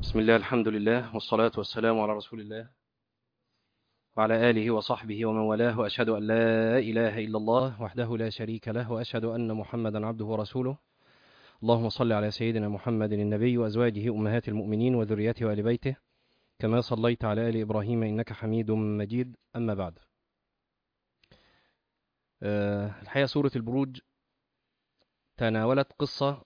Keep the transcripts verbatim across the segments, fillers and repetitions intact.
بسم الله، الحمد لله، والصلاة والسلام على رسول الله وعلى آله وصحبه ومن والاه، وأشهد أن لا إله إلا الله وحده لا شريك له، وأشهد أن محمدا عبده ورسوله. اللهم صل على سيدنا محمد النبي وأزواجه أمهات المؤمنين وذريته وآل بيته كما صليت على آل إبراهيم إنك حميد مجيد. أما بعد، أه الحقيقة سورة البروج تناولت قصة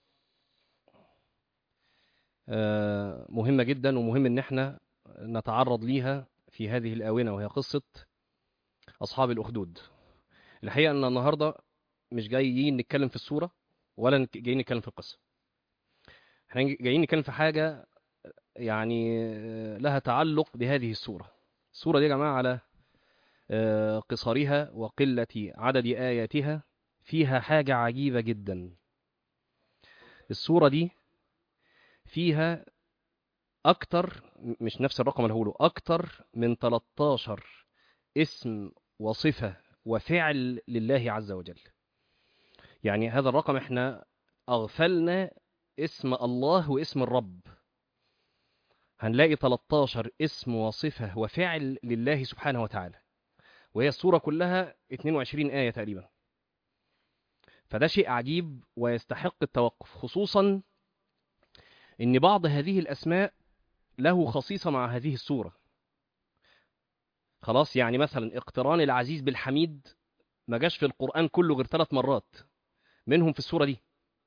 أه مهمة جدا، ومهم إن احنا نتعرض ليها في هذه الآونة، وهي قصة أصحاب الأخدود. الحقيقة أن النهاردة مش جايين نتكلم في السورة ولا نك- جايين نتكلم في القصة. احنا جايين نتكلم في حاجة يعني آه، لها تعلق بهذه السورة. السورة دي يا جماعة على آه، قصرها وقلة عدد آياتها فيها حاجة عجيبة جدا. السورة دي فيها أكتر، مش نفس الرقم اللي هقوله، أكتر من تلتاشر اسم وصفة وفعل لله عز وجل. يعني هذا الرقم احنا أغفلنا اسم الله واسم الرب، هنلاقي تلتاشر اسم وصفة وفعل لله سبحانه وتعالى، وهي السورة كلها اتنين وعشرين آية تقريبا. فده شيء عجيب ويستحق التوقف، خصوصا ان بعض هذه الأسماء له خصيصة مع هذه السورة. خلاص، يعني مثلا اقتران العزيز بالحميد ما جاش في القرآن كله غير ثلاث مرات، منهم في السورة دي.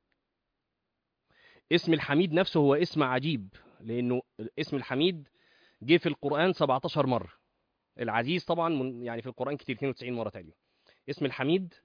اسم الحميد نفسه هو اسم عجيب، لأنه اسم الحميد جه في القرآن سبعتاشر مرة. العزيز طبعا من يعني في القرآن كتير، اتنين وتسعين مرة تقريبا. اسم الحميد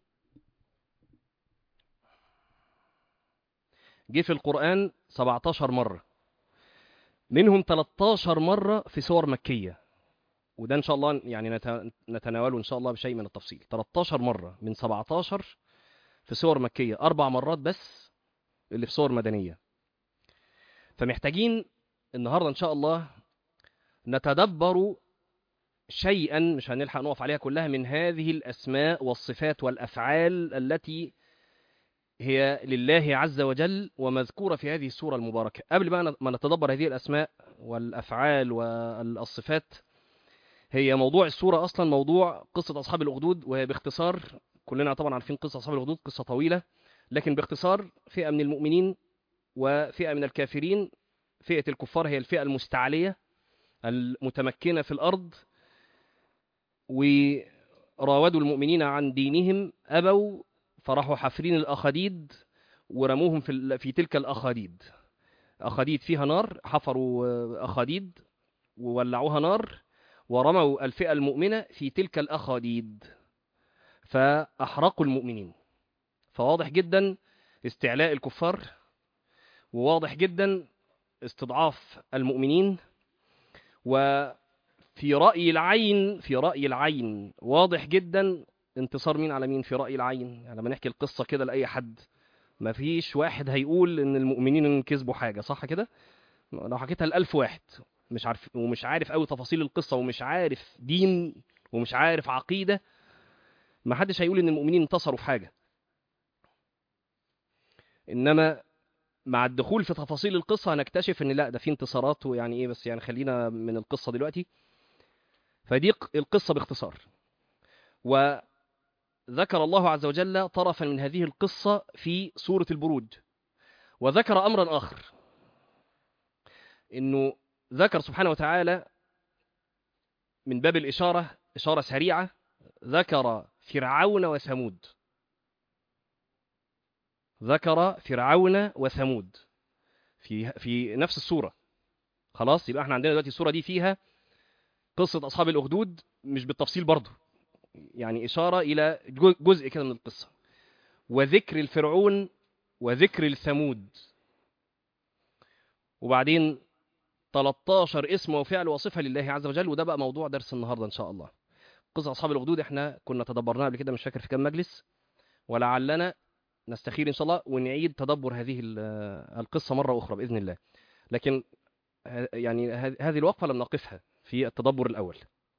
جه في القرآن سبعتاشر مرة، منهم تلتاشر مرة في سور مكية، وده إن شاء الله يعني نت- نتناوله إن شاء الله بشيء من التفصيل. تلتاشر مرة من سبعتاشر في سور مكية، أربع مرات بس اللي في سور مدنية. فمحتاجين النهاردة إن شاء الله نتدبر شيئا، مش هنلحق نقف عليها كلها، من هذه الأسماء والصفات والأفعال التي هي لله عز وجل ومذكورة في هذه السورة المباركة. قبل بقى ما نتدبر هذه الأسماء والأفعال والصفات، هي موضوع السورة أصلا موضوع قصة أصحاب الأخدود، وهي باختصار، كلنا طبعا عارفين قصة أصحاب الأخدود، قصة طويلة، لكن باختصار فئة من المؤمنين وفئة من الكافرين. فئة الكفار هي الفئة المستعلية المتمكنة في الأرض، وراودوا المؤمنين عن دينهم، أبوا، فراحوا حافرين الأخاديد ورموهم في ال- في تلك الأخاديد. أخاديد فيها نار، حفروا آه، أخاديد وولعوها نار، ورموا الفئة المؤمنة في تلك الأخاديد فأحرقوا المؤمنين. فواضح جدا استعلاء الكفار، وواضح جدا استضعاف المؤمنين، وفي رأي العين في رأي العين واضح جدا انتصار مين على مين. في رأي العين يعني لما نحكي القصة كده لأي حد، مفيش واحد هيقول ان المؤمنين كسبوا حاجة، صح كده؟ لو حكيتها لألف واحد مش عارف ومش عارف قوي تفاصيل القصة، ومش عارف دين، ومش عارف عقيدة، ما حدش هيقول ان المؤمنين انتصروا في حاجة. انما مع الدخول في تفاصيل القصة هنكتشف ان لا، ده في انتصارات ويعني ايه، بس يعني خلينا من القصة دلوقتي. فدي ق- القصة باختصار. وذكر الله عز وجل طرفا من هذه القصة في سورة البروج، وذكر أمرا آخر، انه ذكر سبحانه وتعالى من باب الإشارة، إشارة سريعة، ذكر فرعون وثمود. ذكر فرعون وثمود في في نفس السورة. خلاص، يبقى احنا عندنا دلوقتي السورة دي فيها قصة أصحاب الأخدود، مش بالتفصيل برضه، يعني إشارة إلى جو- جزء كده من القصة، وذكر الفرعون وذكر الثمود، وبعدين تلتاشر اسم وفعل وصفة لله عز وجل. وده بقى موضوع درس النهاردة إن شاء الله. قصة أصحاب الأخدود احنا كنا تدبرناها قبل كده، مش فاكر في كام مجلس، ولعلنا نستخير إن شاء الله ونعيد تدبر هذه ال- القصة مرة أخرى بإذن الله. لكن ه- يعني ه- هذه الوقفة لم نقفها في التدبر الأول.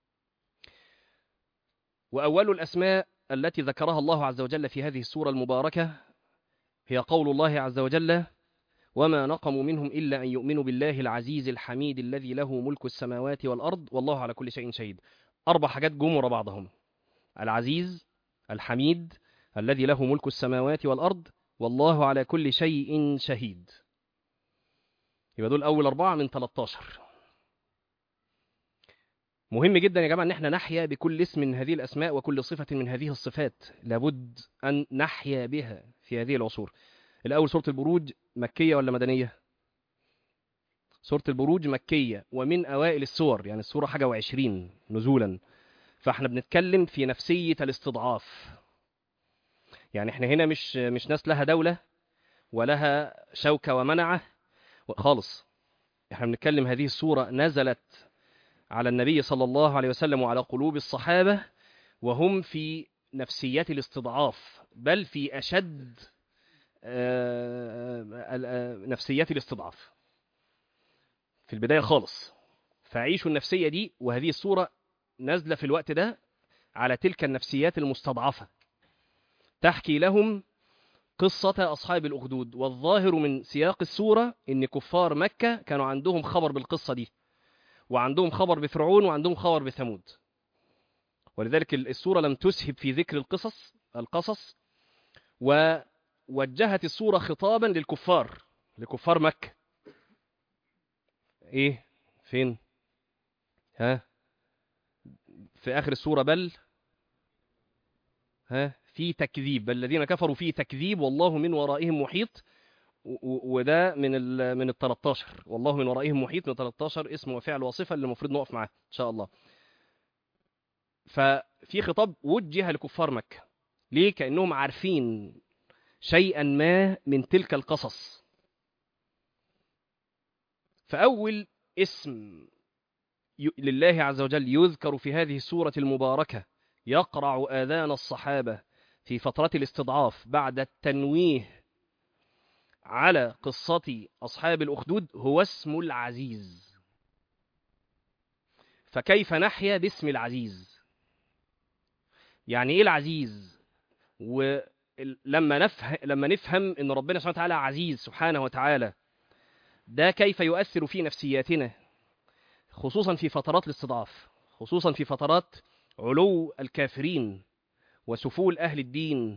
وأول الأسماء التي ذكرها الله عز وجل في هذه السورة المباركة هي قول الله عز وجل: وما نقموا منهم إلا أن يؤمنوا بالله العزيز الحميد الذي له ملك السماوات والأرض والله على كل شيء شهيد. أربع حاجات جم ورا بعضهم: العزيز، الحميد، الذي له ملك السماوات والأرض، والله على كل شيء شهيد. يبقى دول أول أربعة من تلتاشر. مهم جدا يا جماعة أن احنا نحيا بكل اسم من هذه الأسماء وكل صفة من هذه الصفات، لابد أن نحيا بها في هذه العصور. الأول سورة البروج مكية ولا مدنية؟ سورة البروج مكية ومن أوائل السور، يعني السورة حاجة وعشرين نزولا. فاحنا بنتكلم في نفسية الاستضعاف. يعني احنا هنا مش مش ناس لها دولة ولها شوكة ومنعة خالص. احنا بنتكلم هذه السورة نزلت على النبي صلى الله عليه وسلم وعلى قلوب الصحابة وهم في نفسيات الاستضعاف، بل في أشد نفسيات الاستضعاف في البداية خالص. فعيشوا النفسية دي، وهذه السورة نازلة في الوقت ده على تلك النفسيات المستضعفة، تحكي لهم قصة أصحاب الأخدود. والظاهر من سياق السورة إن كفار مكة كانوا عندهم خبر بالقصة دي، وعندهم خبر بفرعون، وعندهم خبر بثمود، ولذلك السورة لم تسهب في ذكر القصص القصص ووجهت السورة خطابا للكفار، لكفار مكة. إيه فين؟ ها في آخر السورة: بل ها في تكذيب، بل الذين كفروا في تكذيب والله من ورائهم محيط. وده من ال من ال تلتاشر، والله من ورائهم محيط، من تلتاشر اسم وفعل وصفة اللي المفروض نقف معاه إن شاء الله. ففي خطاب وجه لكفار مكة. ليه؟ كأنهم عارفين شيئا ما من تلك القصص. فأول اسم لله عز وجل يذكر في هذه السورة المباركة يقرع آذان الصحابة في فترة الاستضعاف بعد التنويه على قصة أصحاب الأخدود هو اسم العزيز. فكيف نحيا باسم العزيز؟ يعني إيه العزيز؟ ولما نفهم لما نفهم إن ربنا سبحانه وتعالى عزيز سبحانه وتعالى، ده كيف يؤثر في نفسياتنا، خصوصا في فترات الاستضعاف، خصوصا في فترات علو الكافرين وسفول أهل الدين.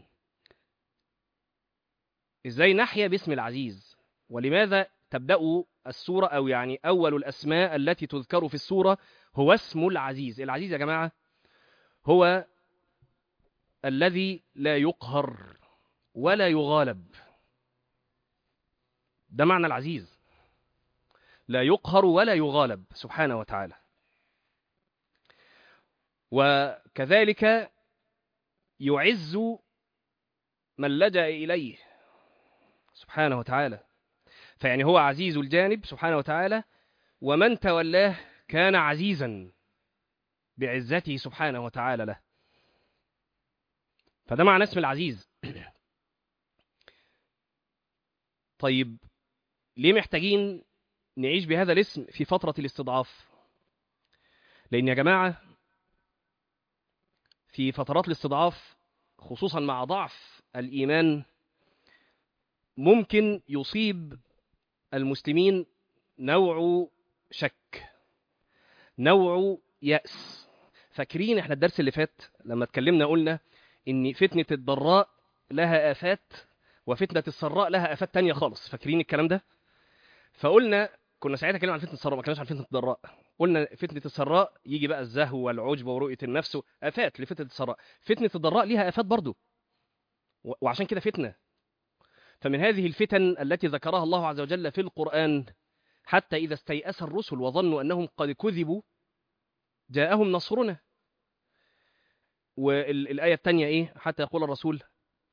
إزاي نحيا باسم العزيز؟ ولماذا تبدأ السورة، أو يعني أول الأسماء التي تذكر في السورة هو اسم العزيز؟ العزيز يا جماعة هو الذي لا يقهر ولا يغالب. ده معنى العزيز، لا يقهر ولا يغالب سبحانه وتعالى. وكذلك يعز من لجأ إليه سبحانه وتعالى. فيعني هو عزيز الجانب سبحانه وتعالى، ومن تولاه كان عزيزا بعزته سبحانه وتعالى له. فده معنى اسم العزيز. طيب ليه محتاجين نعيش بهذا الاسم في فترة الاستضعاف؟ لأن يا جماعة في فترات الاستضعاف خصوصا مع ضعف الإيمان ممكن يصيب المسلمين نوع شك، نوع يأس. فاكرين احنا الدرس اللي فات لما اتكلمنا قلنا ان فتنة الضراء لها آفات وفتنة السراء لها آفات تانية خالص؟ فاكرين الكلام ده؟ فقلنا كنا ساعتها كلمنا عن فتنة السراء، ما كناش عن فتنة الضراء. قلنا فتنة السراء يجي بقى الزهو والعجب ورؤية النفس، آفات لفتنة السراء. فتنة الضراء ليها آفات برضو، وعشان كده فتنة. فمن هذه الفتن التي ذكرها الله عز وجل في القرآن: حتى إذا استيأس الرسل وظنوا أنهم قد كذبوا جاءهم نصرنا. والآية الثانية إيه؟ حتى يقول الرسول،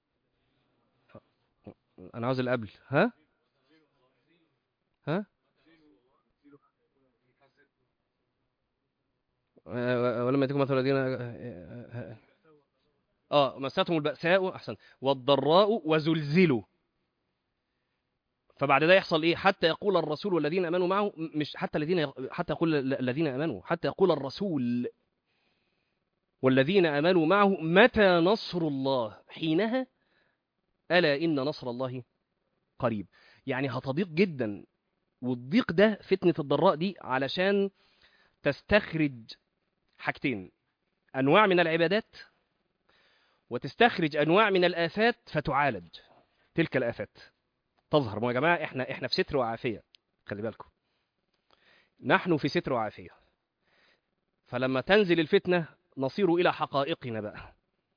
أنا عاوز القبل، ها ها ولما يأتيكم مثل الذين اه مستهم البأساء احسن والضراء وزلزلوا. فبعد ده يحصل ايه؟ حتى يقول الرسول والذين امنوا معه، مش حتى الذين حتى يقول الذين امنوا، حتى يقول الرسول والذين امنوا معه متى نصر الله؟ حينها الا ان نصر الله قريب. يعني هتضيق جدا، والضيق ده فتنة الضراء دي علشان تستخرج حاجتين: أنواع من العبادات، وتستخرج أنواع من الآفات فتعالج تلك الآفات. تظهر. ما يا جماعة إحنا إحنا في ستر وعافية، خلي بالكم، نحن في ستر وعافية. فلما تنزل الفتنة نصير إلى حقائقنا بقى،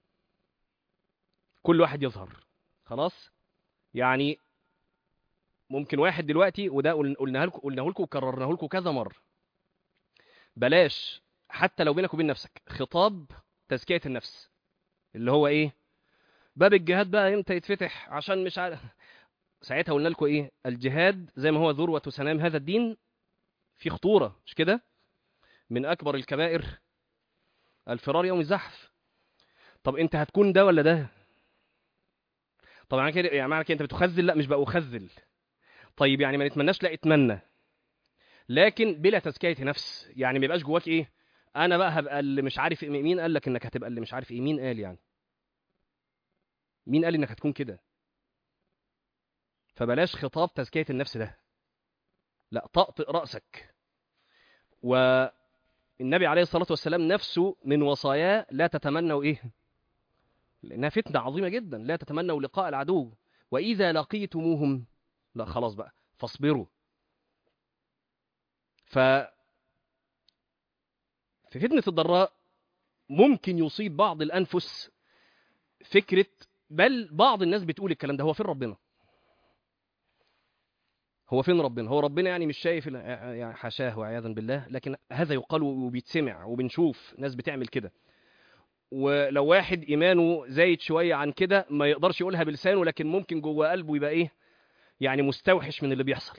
كل واحد يظهر. خلاص. يعني ممكن واحد دلوقتي، وده قلناه لكم قلناه لكم وكررناه لكم كذا مرة، بلاش حتى لو بينك وبين نفسك خطاب تزكية النفس، اللي هو ايه؟ باب الجهاد بقى امتى يتفتح عشان مش عارف. ساعتها قلنا لكم ايه؟ الجهاد زي ما هو ذروة سنام هذا الدين في خطورة، مش كده؟ من اكبر الكبائر الفرار يوم الزحف. طب انت هتكون ده ولا ده؟ طبعا كده يعني معنى كده انت بتخذل؟ لا، مش بقى اخذل. طيب يعني ما نتمناش؟ لا، اتمنى، لكن بلا تزكية نفس. يعني ما يبقاش جواك ايه؟ انا بقى هبقى اللي مش عارف إيه. مين قال لك انك هتبقى اللي مش عارف ايه؟ مين قال يعني؟ مين قال انك هتكون كده؟ فبلاش خطاب تزكية النفس ده، لا، طقطق رأسك. والنبي عليه الصلاة والسلام نفسه من وصاياه: لا تتمنوا ايه؟ لانها فتنة عظيمة جدا. لا تتمنوا لقاء العدو، واذا لقيتموهم، لا خلاص بقى، فاصبروا. ف في فتنة الضراء ممكن يصيب بعض الأنفس فكرة، بل بعض الناس بتقول الكلام ده: هو فين ربنا؟ هو فين ربنا؟ هو ربنا يعني مش شايف؟ يعني حاشاه وعياذا بالله، لكن هذا يقال وبيتسمع وبنشوف ناس بتعمل كده. ولو واحد إيمانه زايد شوية عن كده ما يقدرش يقولها بلسانه، لكن ممكن جوه قلبه يبقى إيه؟ يعني مستوحش من اللي بيحصل.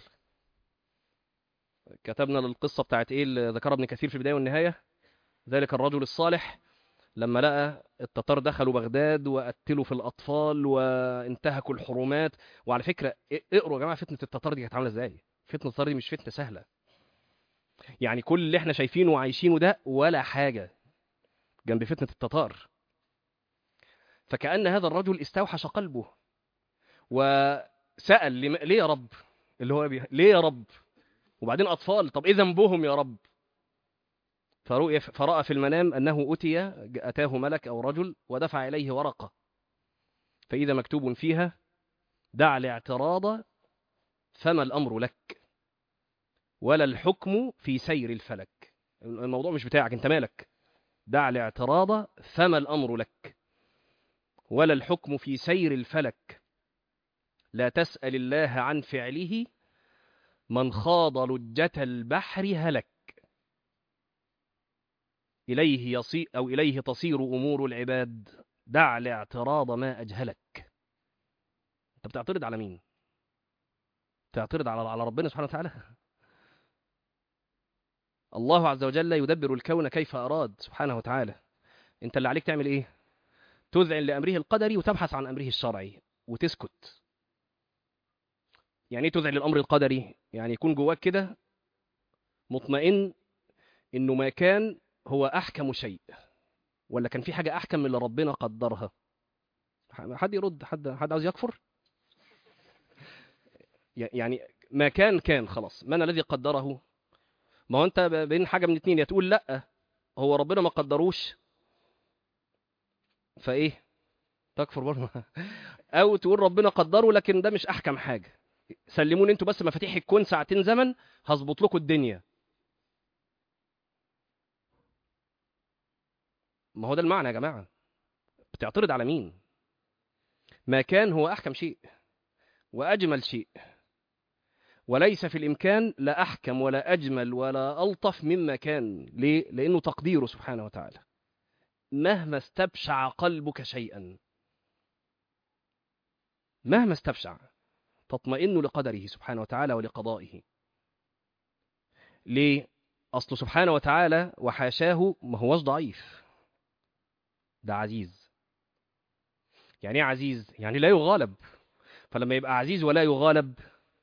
كتبنا للقصة بتاعت إيه اللي ذكرها ابن كثير في البداية والنهاية: ذلك الرجل الصالح لما لقى التتار دخلوا بغداد وقتلوا في الأطفال وانتهكوا الحرمات. وعلى فكرة اقروا يا جماعة فتنة التتار دي كانت عاملة ازاي. فتنة التتار دي مش فتنة سهلة. يعني كل اللي احنا شايفينه وعايشينه ده ولا حاجة جنب فتنة التتار. فكأن هذا الرجل استوحش قلبه وسأل: ليه يا رب؟ اللي هو بيه. ليه يا رب؟ وبعدين أطفال، طب إيه ذنبهم يا رب؟ فرؤي فرأى في المنام أنه أتي أتاه ملك أو رجل ودفع إليه ورقة، فإذا مكتوب فيها: دع الاعتراض فما الأمر لك، ولا الحكم في سير الفلك. الموضوع مش بتاعك، انت مالك؟ دع الاعتراض فما الأمر لك، ولا الحكم في سير الفلك. لا تسأل الله عن فعله، من خاض لجة البحر هلك. إليه يصير أو إليه تصير أمور العباد، دع الاعتراض ما أجهلك. أنت بتعترض على مين؟ تعترض على على ربنا سبحانه وتعالى؟ الله عز وجل يدبر الكون كيف أراد سبحانه وتعالى. أنت اللي عليك تعمل إيه؟ تذعن لأمره القدري وتبحث عن أمره الشرعي وتسكت. يعني ايه تذعن للأمر القدري؟ يعني يكون جواك كده مطمئن إنه ما كان هو أحكم شيء، ولا كان في حاجة أحكم من اللي ربنا قدرها. حد يرد؟ حد حد عاوز يكفر؟ يعني ما كان كان خلاص، من الذي قدره؟ ما هو أنت بين حاجة من اتنين: يا تقول لأ هو ربنا ما قدروش فإيه؟ تكفر برضه. أو تقول ربنا قدره لكن ده مش أحكم حاجة، سلموني انتوا بس مفاتيح الكون ساعتين زمن هظبط لكم الدنيا. ما هو ده المعنى يا جماعة. بتعترض على مين؟ ما كان هو أحكم شيء وأجمل شيء، وليس في الإمكان لا أحكم ولا أجمل ولا ألطف مما كان. ليه؟ لأنه تقديره سبحانه وتعالى. مهما استبشع قلبك شيئا، مهما استبشع، تطمئن لقدره سبحانه وتعالى ولقضائه. ليه؟ أصله سبحانه وتعالى وحاشاه ما هوش ضعيف، ده عزيز. يعني ايه عزيز؟ يعني لا يغالب. فلما يبقى عزيز ولا يغالب،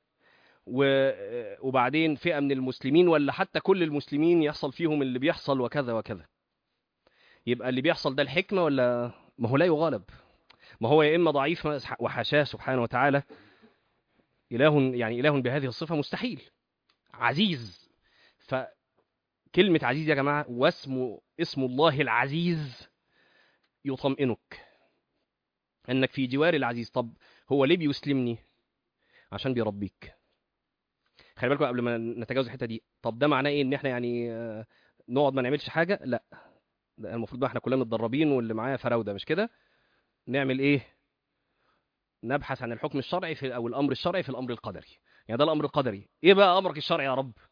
وبعدين فئة من المسلمين ولا حتى كل المسلمين يحصل فيهم اللي بيحصل وكذا وكذا، يبقى اللي بيحصل ده الحكمة ولا؟ ما هو لا يغالب. ما هو يا إما ضعيف وحاشاه سبحانه وتعالى إله يعني إله بهذه الصفة مستحيل. عزيز، فكلمة عزيز يا جماعة واسم اسم الله العزيز يطمئنك أنك في جوار العزيز. طب هو ليه بيسلمني؟ عشان بيربيك. خلي بالكم قبل ما نتجاوز الحتة دي، طب ده معناه إيه؟ إن إحنا يعني نقعد ما نعملش حاجة؟ لا، ده المفروض بقى إحنا كلنا متدربين واللي معايا فراودة، مش كده؟ نعمل إيه؟ نبحث عن الحكم الشرعي في أو الأمر الشرعي في الأمر القدري. يعني ده الأمر القدري، إيه بقى أمرك الشرعي يا رب؟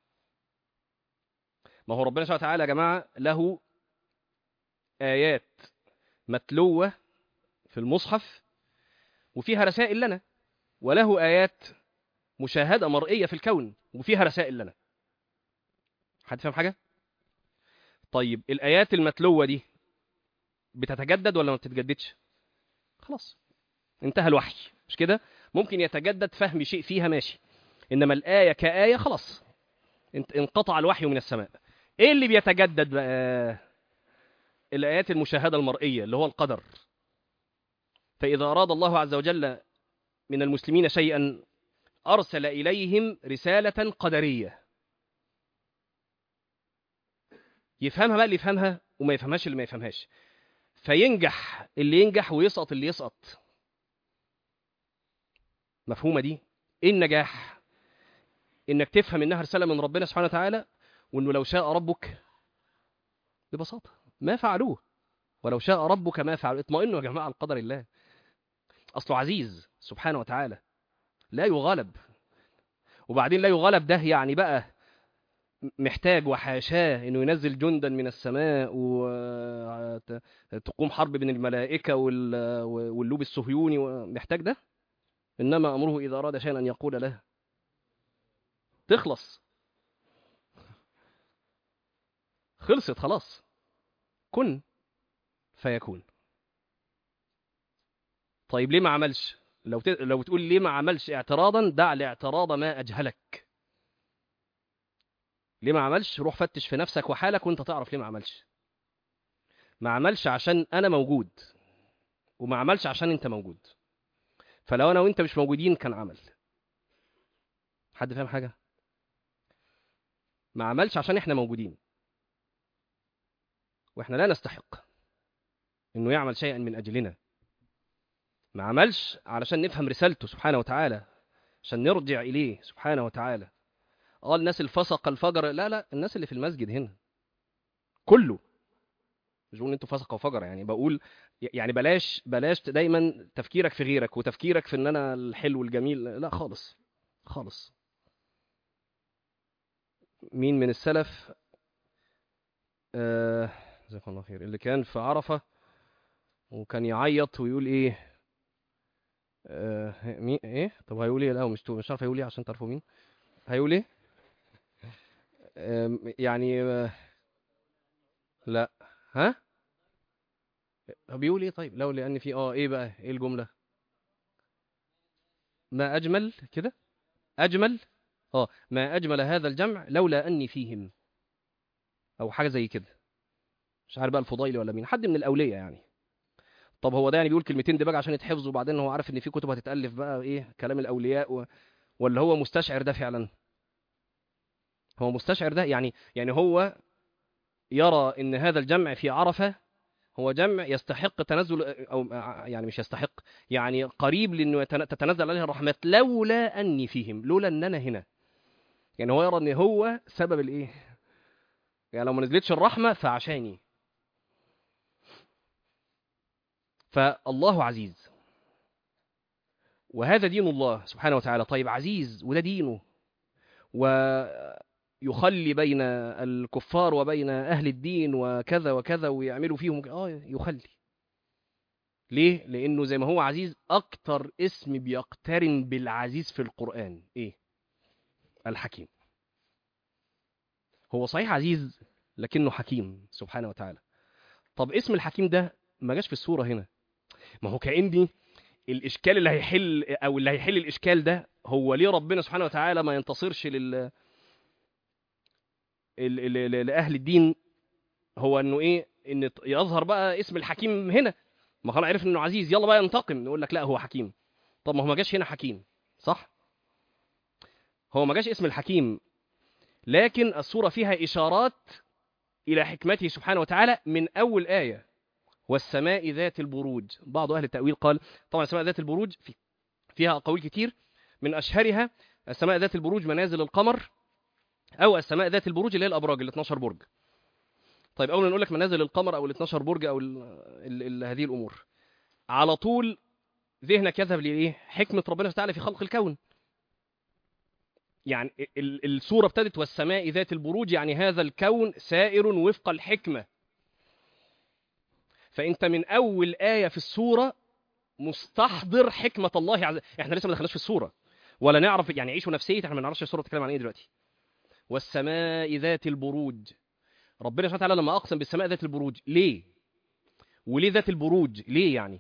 ما هو ربنا سبحانه وتعالى يا جماعة له آيات متلوة في المصحف وفيها رسائل لنا، وله آيات مشاهدة مرئية في الكون وفيها رسائل لنا. حد فاهم حاجة؟ طيب الآيات المتلوة دي بتتجدد ولا ما بتتجددش؟ خلاص انتهى الوحي، مش كده؟ ممكن يتجدد فهم شيء فيها، ماشي، إنما الآية كآية خلاص انقطع الوحي من السماء. ايه اللي بيتجدد بقى؟ الآيات المشاهدة المرئية اللي هو القدر. فإذا أراد الله عز وجل من المسلمين شيئا أرسل إليهم رسالة قدرية، يفهمها بقى اللي يفهمها وما يفهمهاش اللي ما يفهمهاش، فينجح اللي ينجح ويسقط اللي يسقط. مفهومة دي؟ إيه النجاح؟ إنك تفهم إنها رسالة من ربنا سبحانه وتعالى، وإنه لو شاء ربك، ببساطة، ما فعلوه، ولو شاء ربك ما فعلوه. اطمئنوا يا جماعة على قدر الله، أصله عزيز سبحانه وتعالى لا يغالب. وبعدين لا يغالب ده يعني بقى محتاج وحاشاه انه ينزل جندا من السماء وتقوم حرب بين الملائكه واللوب الصهيوني، محتاج ده؟ انما امره اذا اراد شيئا ان يقول له. تخلص، خلصت خلاص، كن فيكون. طيب ليه ما عملش؟ لو ت... لو تقول ليه ما عملش اعتراضا، دع الاعتراض ما اجهلك. ليه ما عملش؟ روح فتش في نفسك وحالك وانت تعرف ليه ما عملش. ما عملش عشان انا موجود، وما عملش عشان انت موجود. فلو انا وانت مش موجودين كان عمل. حد فاهم حاجه؟ ما عملش عشان احنا موجودين، واحنا لا نستحق انه يعمل شيئا من اجلنا. ما عملش علشان نفهم رسالته سبحانه وتعالى، عشان نرجع اليه سبحانه وتعالى. اه الناس الفسق الفجر، لا لا، الناس اللي في المسجد هنا كله. مش بقول انتوا فسقه وفجر، يعني بقول يعني بلاش بلاش دايما تفكيرك في غيرك وتفكيرك في ان انا الحلو الجميل، لا خالص خالص. مين من السلف آه جزاكم الله خير اللي كان في عرفة وكان يعيط ويقول ايه؟ آه مين ايه؟ طب هيقول ايه؟ لا مش مش عارف هيقول ايه عشان تعرفوا مين هيقول ايه. آه يعني آه لا، ها بيقول ايه؟ طيب لو لان في اه ايه بقى؟ ايه الجملة؟ ما اجمل كده، اجمل اه ما اجمل هذا الجمع لولا اني فيهم، او حاجة زي كده. مش عارف بقى الفضيل ولا مين، حد من الاولياء يعني. طب هو ده يعني بيقول كلمتين دي بقى عشان يتحفظوا، وبعدين هو عارف ان في كتب هتتالف بقى ايه كلام الاولياء و... ولا هو مستشعر ده فعلا؟ هو مستشعر ده يعني يعني هو يرى ان هذا الجمع في عرفة هو جمع يستحق تنزل، او يعني مش يستحق، يعني قريب لانه يتن- تتنزل عليه الرحمات لولا اني فيهم، لولا ان انا هنا. يعني هو يرى ان هو سبب الايه، يعني لو ما نزلتش الرحمة فعشاني. فالله عزيز، وهذا دين الله سبحانه وتعالى. طيب عزيز وده دينه، ويخلي بين الكفار وبين أهل الدين وكذا وكذا ويعملوا فيهم آه يخلي. ليه؟ لأنه زي ما هو عزيز، أكتر اسم بيقترن بالعزيز في القرآن إيه؟ الحكيم. هو صحيح عزيز لكنه حكيم سبحانه وتعالى. طب اسم الحكيم ده ما جاش في السورة هنا. ما هو كأني الإشكال اللي هيحل أو اللي هيحل الإشكال ده هو ليه ربنا سبحانه وتعالى ما ينتصرش لل لأهل الدين؟ هو انه ايه؟ ان يظهر بقى اسم الحكيم هنا. ما خلاص عرف انه عزيز، يلا بقى ينتقم. نقول لك لا هو حكيم. طب ما هو ما جاش هنا حكيم، صح؟ هو ما جاش اسم الحكيم، لكن السورة فيها إشارات إلى حكمته سبحانه وتعالى من أول آية. والسماء ذات البروج. بعض أهل التأويل قال طبعا السماء ذات البروج فيها أقاويل كتير، من أشهرها السماء ذات البروج منازل القمر، أو السماء ذات البروج اللي هي الأبراج ال اثناشر برج. طيب أول ما نقول لك منازل القمر أو ال اثناشر برج أو ال ال ال هذه الأمور، على طول ذهنك يذهب لإيه؟ حكمة ربنا تعالى في خلق الكون. يعني السورة ابتدت والسماء ذات البروج، يعني هذا الكون سائر وفق الحكمة. فأنت من أول آية في السورة مستحضر حكمة الله عز وجل. احنا لسه ما دخلناش في السورة ولا نعرف يعني عيشوا نفسية، احنا ما نعرفش السورة بتتكلم عن ايه دلوقتي. والسماء ذات البروج، ربنا سبحانه وتعالى لما أقسم بالسماء ذات البروج ليه؟ وليه ذات البروج؟ ليه يعني؟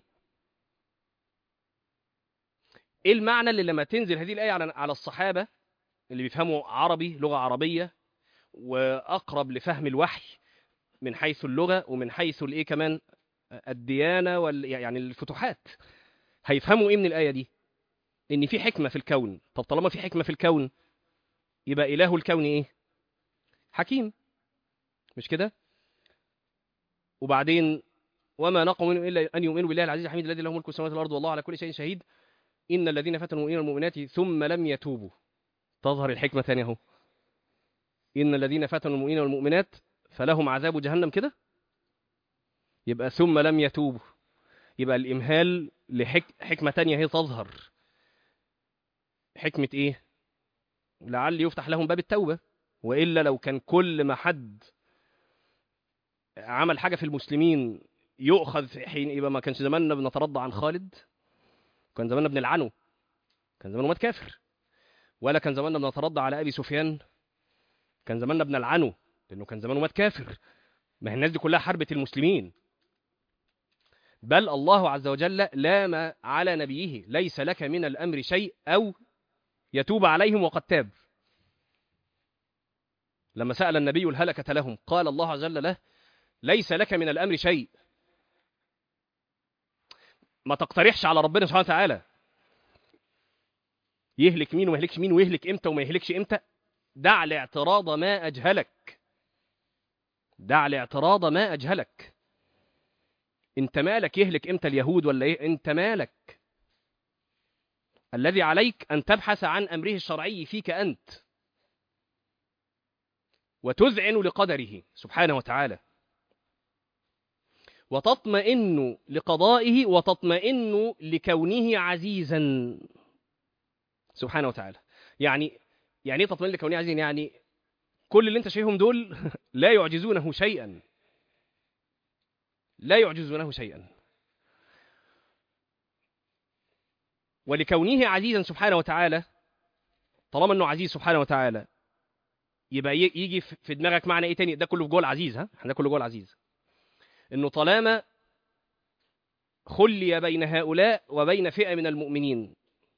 ايه المعنى اللي لما تنزل هذه الآية على على الصحابة اللي بيفهموا عربي، لغة عربية وأقرب لفهم الوحي من حيث اللغة ومن حيث الايه كمان الديانة وال يعني الفتوحات، هيفهموا ايه من الآية دي؟ ان في حكمة في الكون. طب طالما في حكمة في الكون يبقى إله الكون ايه؟ حكيم، مش كده؟ وبعدين وما نقم منهم الا ان يؤمنوا بالله العزيز الحميد الذي له ملك السماوات والارض والله على كل شيء شهيد ان الذين فتنوا المؤمنين والمؤمنات ثم لم يتوبوا. تظهر الحكمة ثانية اهو، ان الذين فتنوا المؤمنين والمؤمنات فلهم عذاب جهنم كده، يبقى ثم لم يتوبوا، يبقى الامهال لحكمة ثانية هي تظهر. حكمة ايه؟ لعل يفتح لهم باب التوبة، والا لو كان كل ما حد عمل حاجة في المسلمين يؤخذ حين، يبقى ما كانش زماننا بنترضى عن خالد، كان زماننا بنلعنه، كان زمانه مات كافر. ولا كان زماننا بنترضى على ابي سفيان، كان زماننا بنلعنه لانه كان زمانه مات كافر. ما هي الناس دي كلها حربت المسلمين. بل الله عز وجل لام على نبيه ليس لك من الامر شيء او يتوب عليهم وقد تاب. لما سأل النبي الهلكة لهم قال الله عز وجل له ليس لك من الامر شيء. ما تقترحش على ربنا سبحانه وتعالى يهلك مين وما يهلكش مين ويهلك امتى وما يهلكش امتى. دع الاعتراض ما اجهلك، دع الاعتراض ما اجهلك. انت مالك يهلك امتى اليهود ولا ايه؟ انت مالك؟ الذي عليك ان تبحث عن امره الشرعي فيك انت وتذعن لقدره سبحانه وتعالى وتطمئن لقضائه وتطمئن لكونه عزيزا سبحانه وتعالى. يعني يعني ايه تطمئن لكونه عزيزا؟ يعني كل اللي انت شايفهم دول لا يعجزونه شيئا، لا يعجزونه شيئا. ولكونه عزيزا سبحانه وتعالى، طالما انه عزيز سبحانه وتعالى يبقى يجي في دماغك معنى ايه تاني؟ ده كله في جوه العزيز، ها احنا ده كله جوه العزيز. انه طالما خلي بين هؤلاء وبين فئة من المؤمنين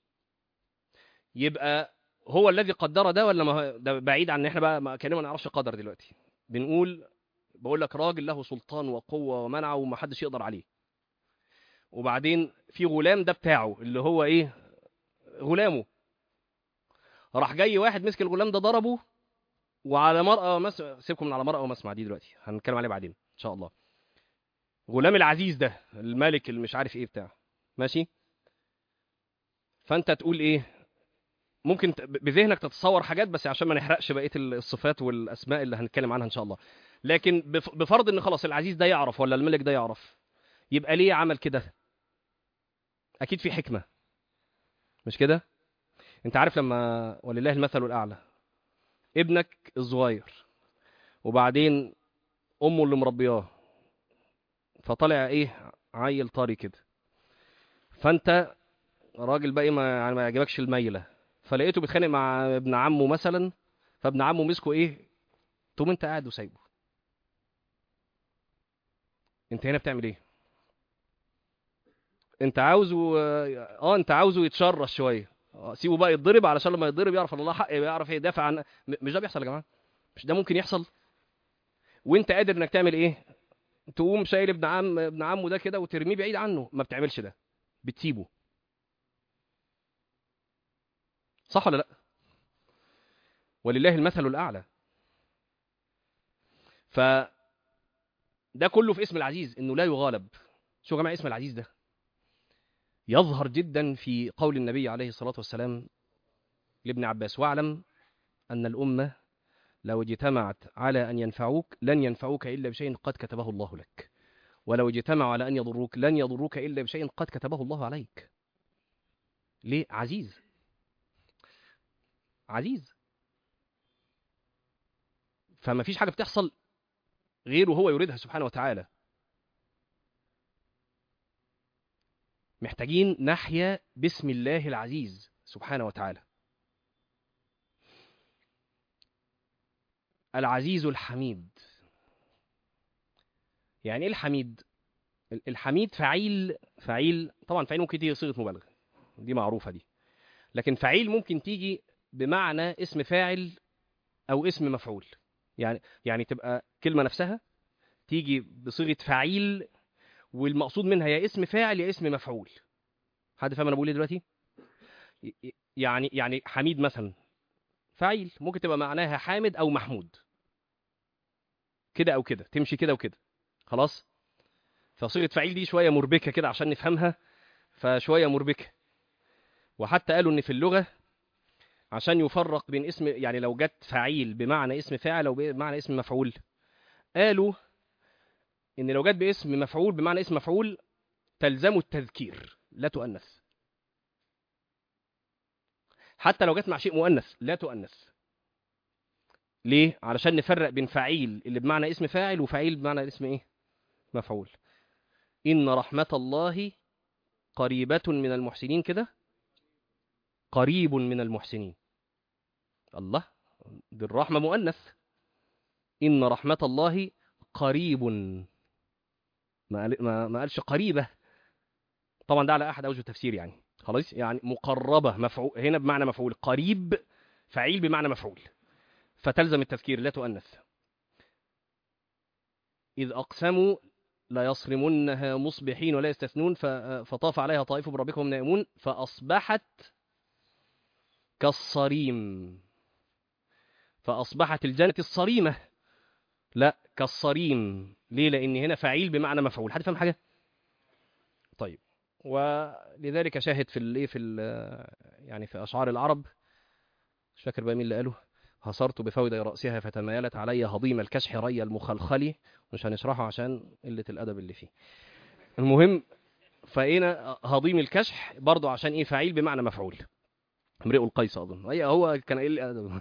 يبقى هو الذي قدر ده، ولا ما ده بعيد عن ان احنا بقى ما كاننا ما نعرفش قدر دلوقتي. بنقول بقول لك راجل له سلطان وقوة ومنعه وما حدش يقدر عليه، وبعدين في غلام ده بتاعه اللي هو ايه؟ غلامه. راح جاي واحد مسك الغلام ده ضربه، وعلى مرأة مس... سيبكم من على مرأة ومسمع دي دلوقتي، هنتكلم عليه بعدين ان شاء الله. غلام العزيز ده الملك اللي مش عارف ايه بتاعه، ماشي؟ فانت تقول ايه؟ ممكن بذهنك تتصور حاجات، بس عشان ما نحرقش بقيه الصفات والاسماء اللي هنتكلم عنها ان شاء الله. لكن بفرض ان خلاص العزيز ده يعرف ولا الملك ده يعرف، يبقى ليه عمل كده؟ اكيد في حكمه، مش كده؟ انت عارف لما ولله المثل الاعلى ابنك الصغير وبعدين امه اللي مربياه فطلع ايه؟ عيل طري كده، فانت راجل بقى ما يعني ما يعجبكش الميله، فلقيته بيتخانق مع ابن عمه مثلا، فابن عمه مسكه ايه؟ تقوم انت قاعد وسايبه. انت هنا بتعمل ايه؟ انت عاوزه اه انت عاوزه يتشرش شويه، اه سيبه بقى يتضرب علشان لما يتضرب يعرف ان الله حق، يعرف يدافع عن. مش ده بيحصل يا جماعه؟ مش ده ممكن يحصل؟ وانت قادر انك تعمل ايه؟ تقوم شايل ابن عم ابن عمه ده كده وترميه بعيد عنه. ما بتعملش ده، بتسيبه. صح ولا لا؟ ولله المثل الأعلى. فده كله في اسم العزيز، إنه لا يغالب. شو يا جماعة اسم العزيز ده يظهر جدا في قول النبي عليه الصلاة والسلام لابن عباس: واعلم أن الأمة لو اجتمعت على أن ينفعوك لن ينفعوك إلا بشيء قد كتبه الله لك، ولو اجتمعوا على أن يضروك لن يضروك إلا بشيء قد كتبه الله عليك. ليه؟ عزيز. عزيز. فما فيش حاجة بتحصل غيره هو يريدها سبحانه وتعالى. محتاجين نحيا باسم الله العزيز سبحانه وتعالى. العزيز الحميد. يعني ايه الحميد؟ الحميد فعيل. فعيل طبعا فعيل ممكن تيجي صيغة مبالغة، دي معروفة دي. لكن فعيل ممكن تيجي بمعنى اسم فاعل أو اسم مفعول. يعني يعني تبقى كلمة نفسها تيجي بصيغة فعيل، والمقصود منها يا اسم فاعل يا اسم مفعول. حد فاهم انا بقول ايه دلوقتي؟ يعني يعني حميد مثلا فعيل، ممكن تبقى معناها حامد او محمود، كده او كده، تمشي كده وكده. خلاص. فصيغة فعيل دي شوية مربكة كده عشان نفهمها، فشوية مربكة. وحتى قالوا ان في اللغة عشان يفرق بين اسم، يعني لو جت فعيل بمعنى اسم فاعل او بمعنى اسم مفعول، قالوا ان لو جت باسم مفعول بمعنى اسم مفعول تلزم التذكير لا تؤنث. حتى لو جت مع شيء مؤنث لا تؤنث. ليه؟ علشان نفرق بين فعيل اللي بمعنى اسم فاعل وفعيل بمعنى اسم ايه؟ مفعول. إن رحمة الله قريبة من المحسنين، كده قريب من المحسنين. الله، دي الرحمة مؤنث. إن رحمة الله قريب، ما قال ما ما قالش قريبة. طبعا ده على أحد أوجه التفسير يعني. خلاص، يعني مقربة مفعول هنا بمعنى مفعول، قريب فعيل بمعنى مفعول، فتلزم التذكير لا تؤنث. إذ أقسموا لا يصرمنها مصبحين ولا يستثنون فطاف عليها طائف من ربكم نائمون فأصبحت كالصريم. فأصبحت الجنة الصريمة، لا كالصريم. ليه؟ لأن هنا فعيل بمعنى مفعول. حد فاهم حاجة؟ طيب. ولذلك شاهد في الايه في يعني في أشعار العرب، مش فاكر بقى مين اللي قاله: هصرت بفودي رأسها فتمايلت علي هضيم الكشح ري المخلخلي. مش هنشرحه عشان قلة الأدب اللي فيه. المهم، فإنا هضيم الكشح برضو عشان إيه؟ فعيل بمعنى مفعول. امرئ القيس أظن أي هو كان قايل لي أدب.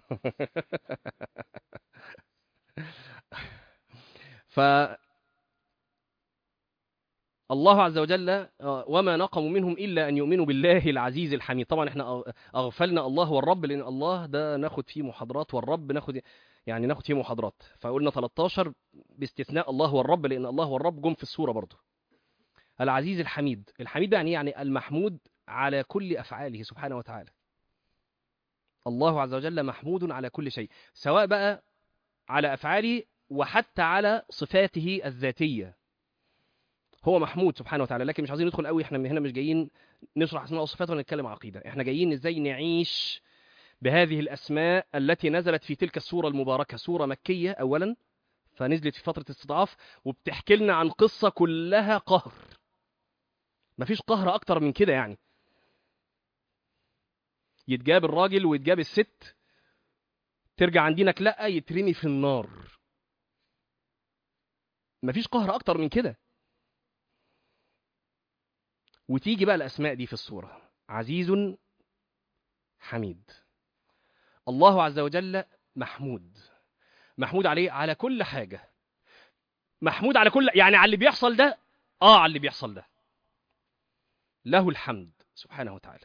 ف الله عز وجل وما نقموا منهم إلا أن يؤمنوا بالله العزيز الحميد. طبعا احنا أغفلنا الله والرب، لأن الله ده ناخد فيه محاضرات والرب ناخد يعني ناخد فيه محاضرات، فقلنا ثلاثة عشر باستثناء الله والرب، لأن الله والرب جم في السورة برضه. العزيز الحميد. الحميد يعني يعني المحمود على كل أفعاله سبحانه وتعالى. الله عز وجل محمود على كل شيء، سواء بقى على أفعاله وحتى على صفاته الذاتية. هو محمود سبحانه وتعالى. لكن مش عايزين ندخل قوي، احنا هنا مش جايين نشرح اسماء وصفات ونتكلم عقيدة. احنا جايين ازاي نعيش بهذه الأسماء التي نزلت في تلك السورة المباركة. سورة مكية أولا، فنزلت في فترة استضعاف، وبتحكي لنا عن قصة كلها قهر. مفيش قهر أكتر من كده يعني. يتجاب الراجل ويتجاب الست، ترجع عن دينك لا، يترمي في النار. مفيش قهر أكتر من كده. وتيجي بقى الأسماء دي في السورة: عزيز حميد. الله عز وجل محمود. محمود عليه على كل حاجة. محمود على كل، يعني على اللي بيحصل ده، آه على اللي بيحصل ده له الحمد سبحانه وتعالى.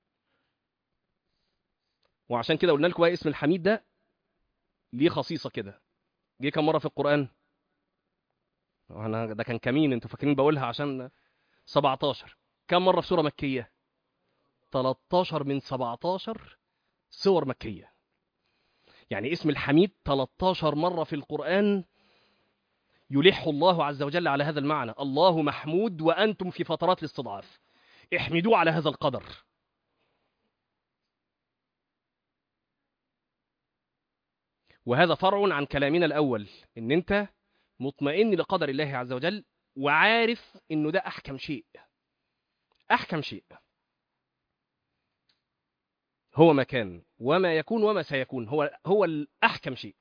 وعشان كده قلنا لكم اسم الحميد ده ليه خصيصة كده. جه كم مرة في القرآن؟ أنا ده كان كمين، انتوا فاكرين بقولها عشان سبعتاشر. كم مرة في سورة مكية؟ ثلاثة عشر من سبعة عشر سور مكية. يعني اسم الحميد ثلاثة عشر مرة في القرآن يلح الله عز وجل على هذا المعنى. الله محمود وأنتم في فترات الاستضعاف، احمدوه على هذا القدر. وهذا فرع عن كلامنا الأول، إن أنت مطمئن لقدر الله عز وجل وعارف إنه ده أحكم شيء. أحكم شيء هو ما كان وما يكون وما سيكون، هو هو الأحكم شيء.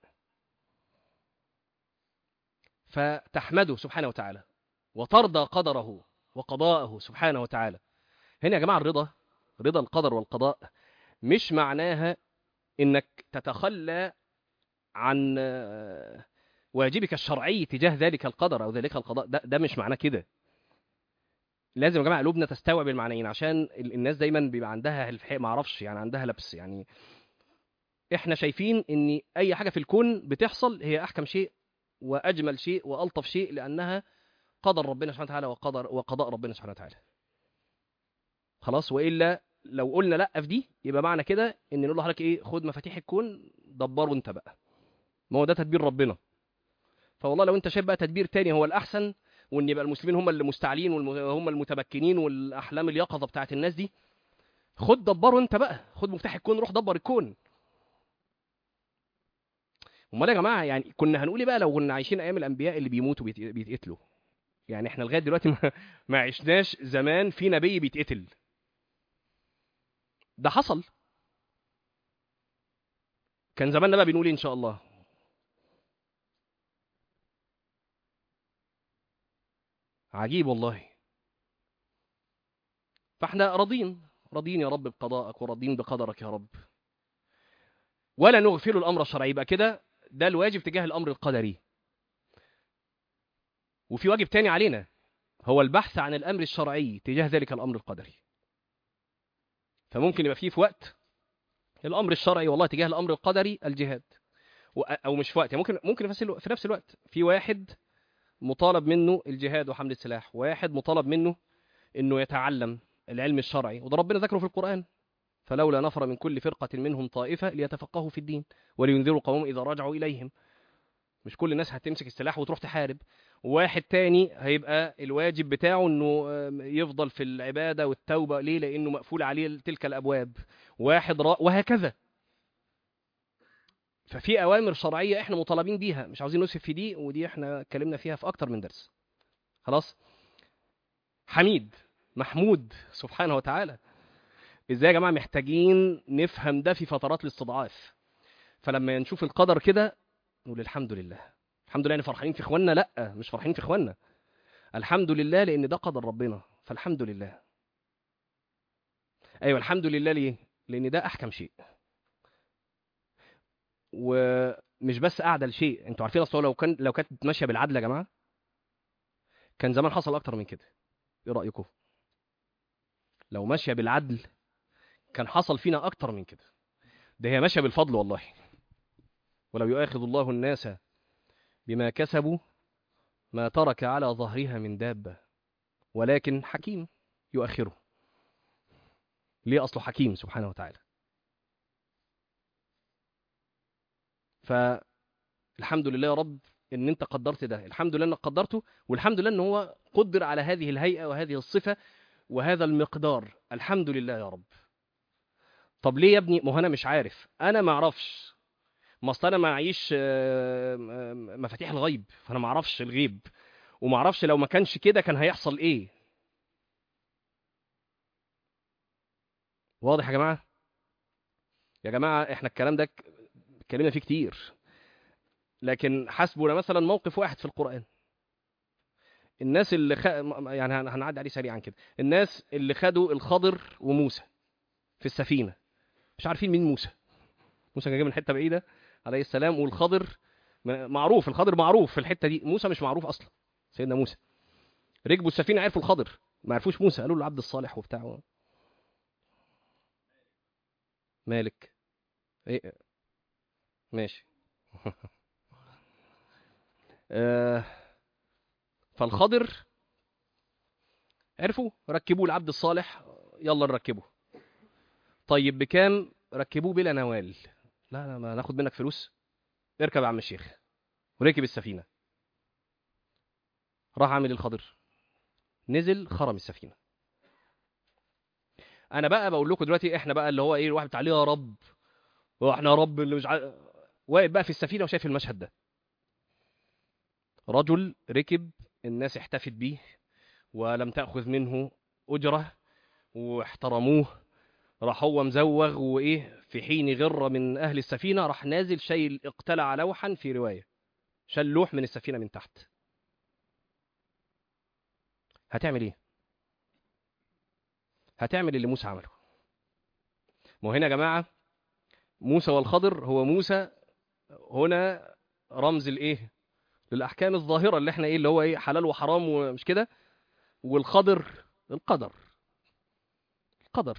فتحمده سبحانه وتعالى وترضى قدره وقضاءه سبحانه وتعالى. هنا يا جماعة الرضا، رضا القدر والقضاء، مش معناها إنك تتخلى عن واجبك الشرعي تجاه ذلك القدر أو ذلك القضاء. ده, ده مش معناه كده. لازم يا جماعة قلوبنا تستوعب المعنيين، عشان الناس دايما بيبقى عندها ما اعرفش يعني عندها لبس. يعني احنا شايفين ان اي حاجة في الكون بتحصل هي احكم شيء واجمل شيء والطف شيء، لانها قدر ربنا سبحانه وتعالى وقدر وقضاء ربنا سبحانه وتعالى. خلاص، والا لو قلنا لا في دي يبقى معنى كده ان نقول لحضرتك ايه، خد مفاتيح الكون دبره انت بقى. ما هو ده تدبير ربنا. فوالله لو انت شايف بقى تدبير تاني هو الاحسن، وان يبقى المسلمين هم اللي مستعلين وهم المتمكنين والاحلام اليقظه بتاعت الناس دي، خد دبره انت بقى، خد مفتاح الكون روح دبر الكون. امال يا جماعه يعني كنا هنقول ايه بقى لو كنا عايشين ايام الانبياء اللي بيموتوا بيتقتلوا؟ يعني احنا لغايه دلوقتي ما, ما عشناش زمان في نبي بيتقتل. ده حصل. كان زماننا بقى بنقول إيه ان شاء الله. عجيب والله. فاحنا راضين راضين يا رب بقضائك وراضين بقدرك يا رب، ولا نغفل الامر الشرعي. يبقى كده ده الواجب تجاه الامر القدري. وفي واجب تاني علينا، هو البحث عن الامر الشرعي تجاه ذلك الامر القدري. فممكن يبقى فيه في وقت الامر الشرعي والله تجاه الامر القدري الجهاد، او مش في وقت، يعني ممكن ممكن في نفس الوقت في واحد مطالب منه الجهاد وحمل السلاح، واحد مطالب منه انه يتعلم العلم الشرعي، وده ربنا ذكره في القرآن: فلولا نفر من كل فرقة منهم طائفة ليتفقهوا في الدين ولينذروا قومهم إذا رجعوا إليهم. مش كل الناس هتمسك السلاح وتروح تحارب. واحد تاني هيبقى الواجب بتاعه انه يفضل في العبادة والتوبة. ليه؟ لانه مقفول عليه تلك الابواب. واحد را... وهكذا. ففي اوامر شرعية احنا مطالبين بيها، مش عاوزين نسف في دي، ودي احنا اتكلمنا فيها في اكتر من درس. خلاص. حميد محمود سبحانه وتعالى. ازاي يا جماعة محتاجين نفهم ده في فترات الاستضعاف. فلما نشوف القدر كده نقول الحمد لله. الحمد لله. يعني فرحانين في اخواننا؟ لا، مش فرحانين في اخواننا. الحمد لله لان ده قدر ربنا، فالحمد لله. ايوه الحمد لله. ليه؟ لان ده احكم شيء، ومش بس اعدل شيء. انتوا عارفين اصلا لو كان لو كانت ماشيه بالعدل يا جماعه كان زمان حصل اكتر من كده. ايه رايكم؟ لو ماشيه بالعدل كان حصل فينا اكتر من كده. ده هي ماشيه بالفضل والله. ولو يؤاخذ الله الناس بما كسبوا ما ترك على ظهرها من دابه ولكن حكيم يؤخره. ليه؟ اصله حكيم سبحانه وتعالى. فالحمد لله يا رب ان انت قدرت ده، الحمد لله انك قدرته، والحمد لله ان هو قدر على هذه الهيئه وهذه الصفه وهذا المقدار. الحمد لله يا رب. طب ليه يا ابني؟ ما هو انا مش عارف، انا ما اعرفش. ما اصل انا ما معيش مفاتيح الغيب، فانا ما اعرفش الغيب، وما اعرفش لو ما كانش كده كان هيحصل ايه. واضح يا جماعه؟ يا جماعه احنا الكلام ده اتكلمنا فيه كتير، لكن حسبنا مثلا موقف واحد في القرآن. الناس اللي خ... يعني هنعدي عليه سريعا كده. الناس اللي خدوا الخضر وموسى في السفينة، مش عارفين مين موسى. موسى جاي من حتة بعيدة عليه السلام، والخضر معروف. الخضر معروف في الحتة دي، موسى مش معروف أصلا. سيدنا موسى ركبوا السفينة عرفوا الخضر، ما عرفوش موسى. قالوا له عبد الصالح وبتاع. مالك ايه؟ ماشي. آه فالخضر عرفوا ركبوه العبد الصالح، يلا نركبه. طيب بكام؟ ركبوه بلا نوال. لا لا، ما ناخد منك فلوس، اركب يا عم الشيخ. وركب السفينة. راح عامل الخضر، نزل خرم السفينة. انا بقى بقول لكم دلوقتي احنا بقى اللي هو ايه، الواحد بتاع ليه يا رب، هو احنا يا رب اللي مش ع... واقف بقى في السفينة وشايف المشهد ده. رجل ركب، الناس احتفت بيه ولم تأخذ منه أجرة واحترموه، راح هو مزوغ وإيه في حين غرة من أهل السفينة، راح نازل شايل اقتلع لوحا في رواية، شال لوح من السفينة من تحت. هتعمل إيه؟ هتعمل اللي موسى عمله. ما هو هنا يا جماعة موسى والخضر، هو موسى هنا رمز الإيه؟ للأحكام الظاهرة اللي احنا إيه اللي هو إيه حلال وحرام ومش كده، والخضر القدر. القدر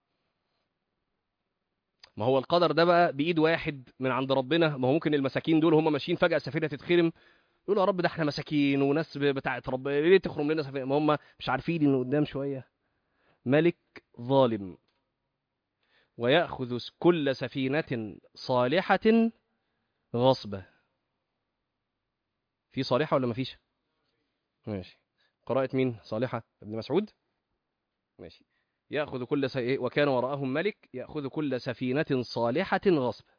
ما هو القدر ده بقى بإيد واحد من عند ربنا. ما هو ممكن المساكين دول هم ماشيين فجأة السفينة تتخرم، يقولوا يا رب ده احنا مساكين وناس بتاعت رب، ليه تخرم لنا سفينة؟ ما هم مش عارفين إنه قدام شوية ملك ظالم ويأخذ كل سفينة صالحة غصبة. في صالحة ولا مفيش؟ ماشي. قراءة مين؟ صالحة ابن مسعود. ماشي. يأخذ كل س... وكان وراءهم ملك يأخذ كل سفينة صالحة غصبة.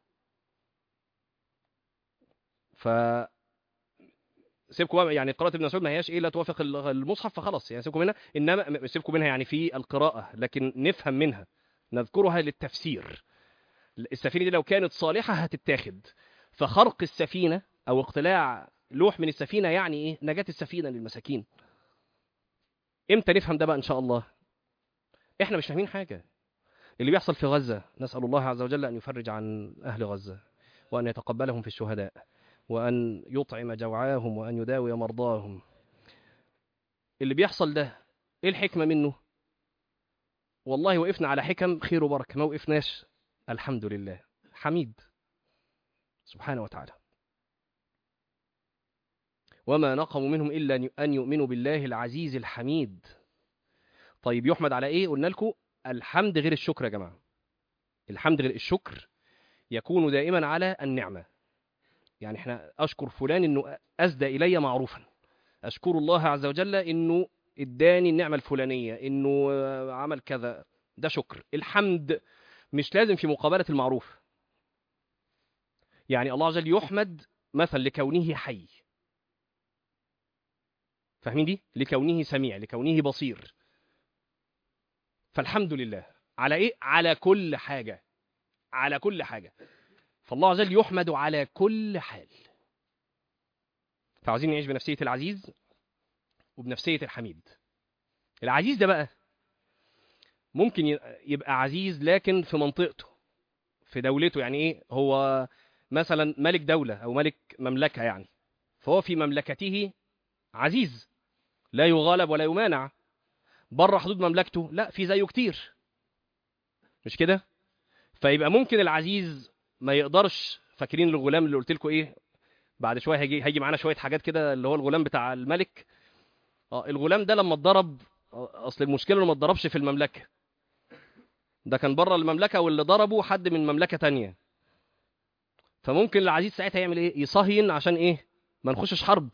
ف سيبكم بقى، يعني قراءة ابن مسعود ما هياش ايه لا توافق المصحف فخلاص، يعني سيبكم منها، انما سيبكم منها يعني في القراءة، لكن نفهم منها نذكرها للتفسير. السفينة دي لو كانت صالحة هتتاخد، فخرق السفينة او اقتلاع لوح من السفينة يعني ايه؟ نجاة السفينة للمساكين. امتى نفهم ده بقى ان شاء الله؟ احنا مش فاهمين حاجة. اللي بيحصل في غزة نسأل الله عز وجل ان يفرج عن اهل غزة وان يتقبلهم في الشهداء وأن يطعم جوعاهم وأن يداوي مرضاهم. اللي بيحصل ده إيه الحكمة منه؟ والله وقفنا على حكم خير وبركة، ما وقفناش الحمد لله حميد سبحانه وتعالى. وما نقموا منهم إلا أن يؤمنوا بالله العزيز الحميد. طيب يحمد على إيه؟ قلنا لكم الحمد غير الشكر يا جماعة. الحمد غير الشكر، يكون دائما على النعمة. يعني احنا أشكر فلان إنه أسدى إلي معروفا، أشكر الله عز وجل إنه اداني النعمة الفلانية، إنه عمل كذا، ده شكر. الحمد مش لازم في مقابلة المعروف. يعني الله عز وجل يحمد مثلا لكونه حي، فاهمين دي؟ لكونه سميع، لكونه بصير. فالحمد لله على إيه؟ على كل حاجة، على كل حاجة. فالله عز وجل يحمد على كل حال. فعاوزين نعيش بنفسية العزيز وبنفسية الحميد. العزيز ده بقى ممكن يبقى عزيز لكن في منطقته، في دولته. يعني ايه؟ هو مثلا ملك دولة او ملك مملكة، يعني فهو في مملكته عزيز لا يغالب ولا يمانع. بره حدود مملكته لا، في زيه كتير، مش كده؟ فيبقى ممكن العزيز ما يقدرش. فاكرين الغلام اللي قلت لكم ايه؟ بعد شويه هيجي هيجي معانا شويه حاجات كده، اللي هو الغلام بتاع الملك. اه الغلام ده لما اتضرب، اصل المشكله انه ما اتضربش في المملكه، ده كان بره المملكه، واللي ضربه حد من مملكه تانية. فممكن العزيز ساعتها يعمل ايه؟ يصهين عشان ايه؟ ما نخشش حرب.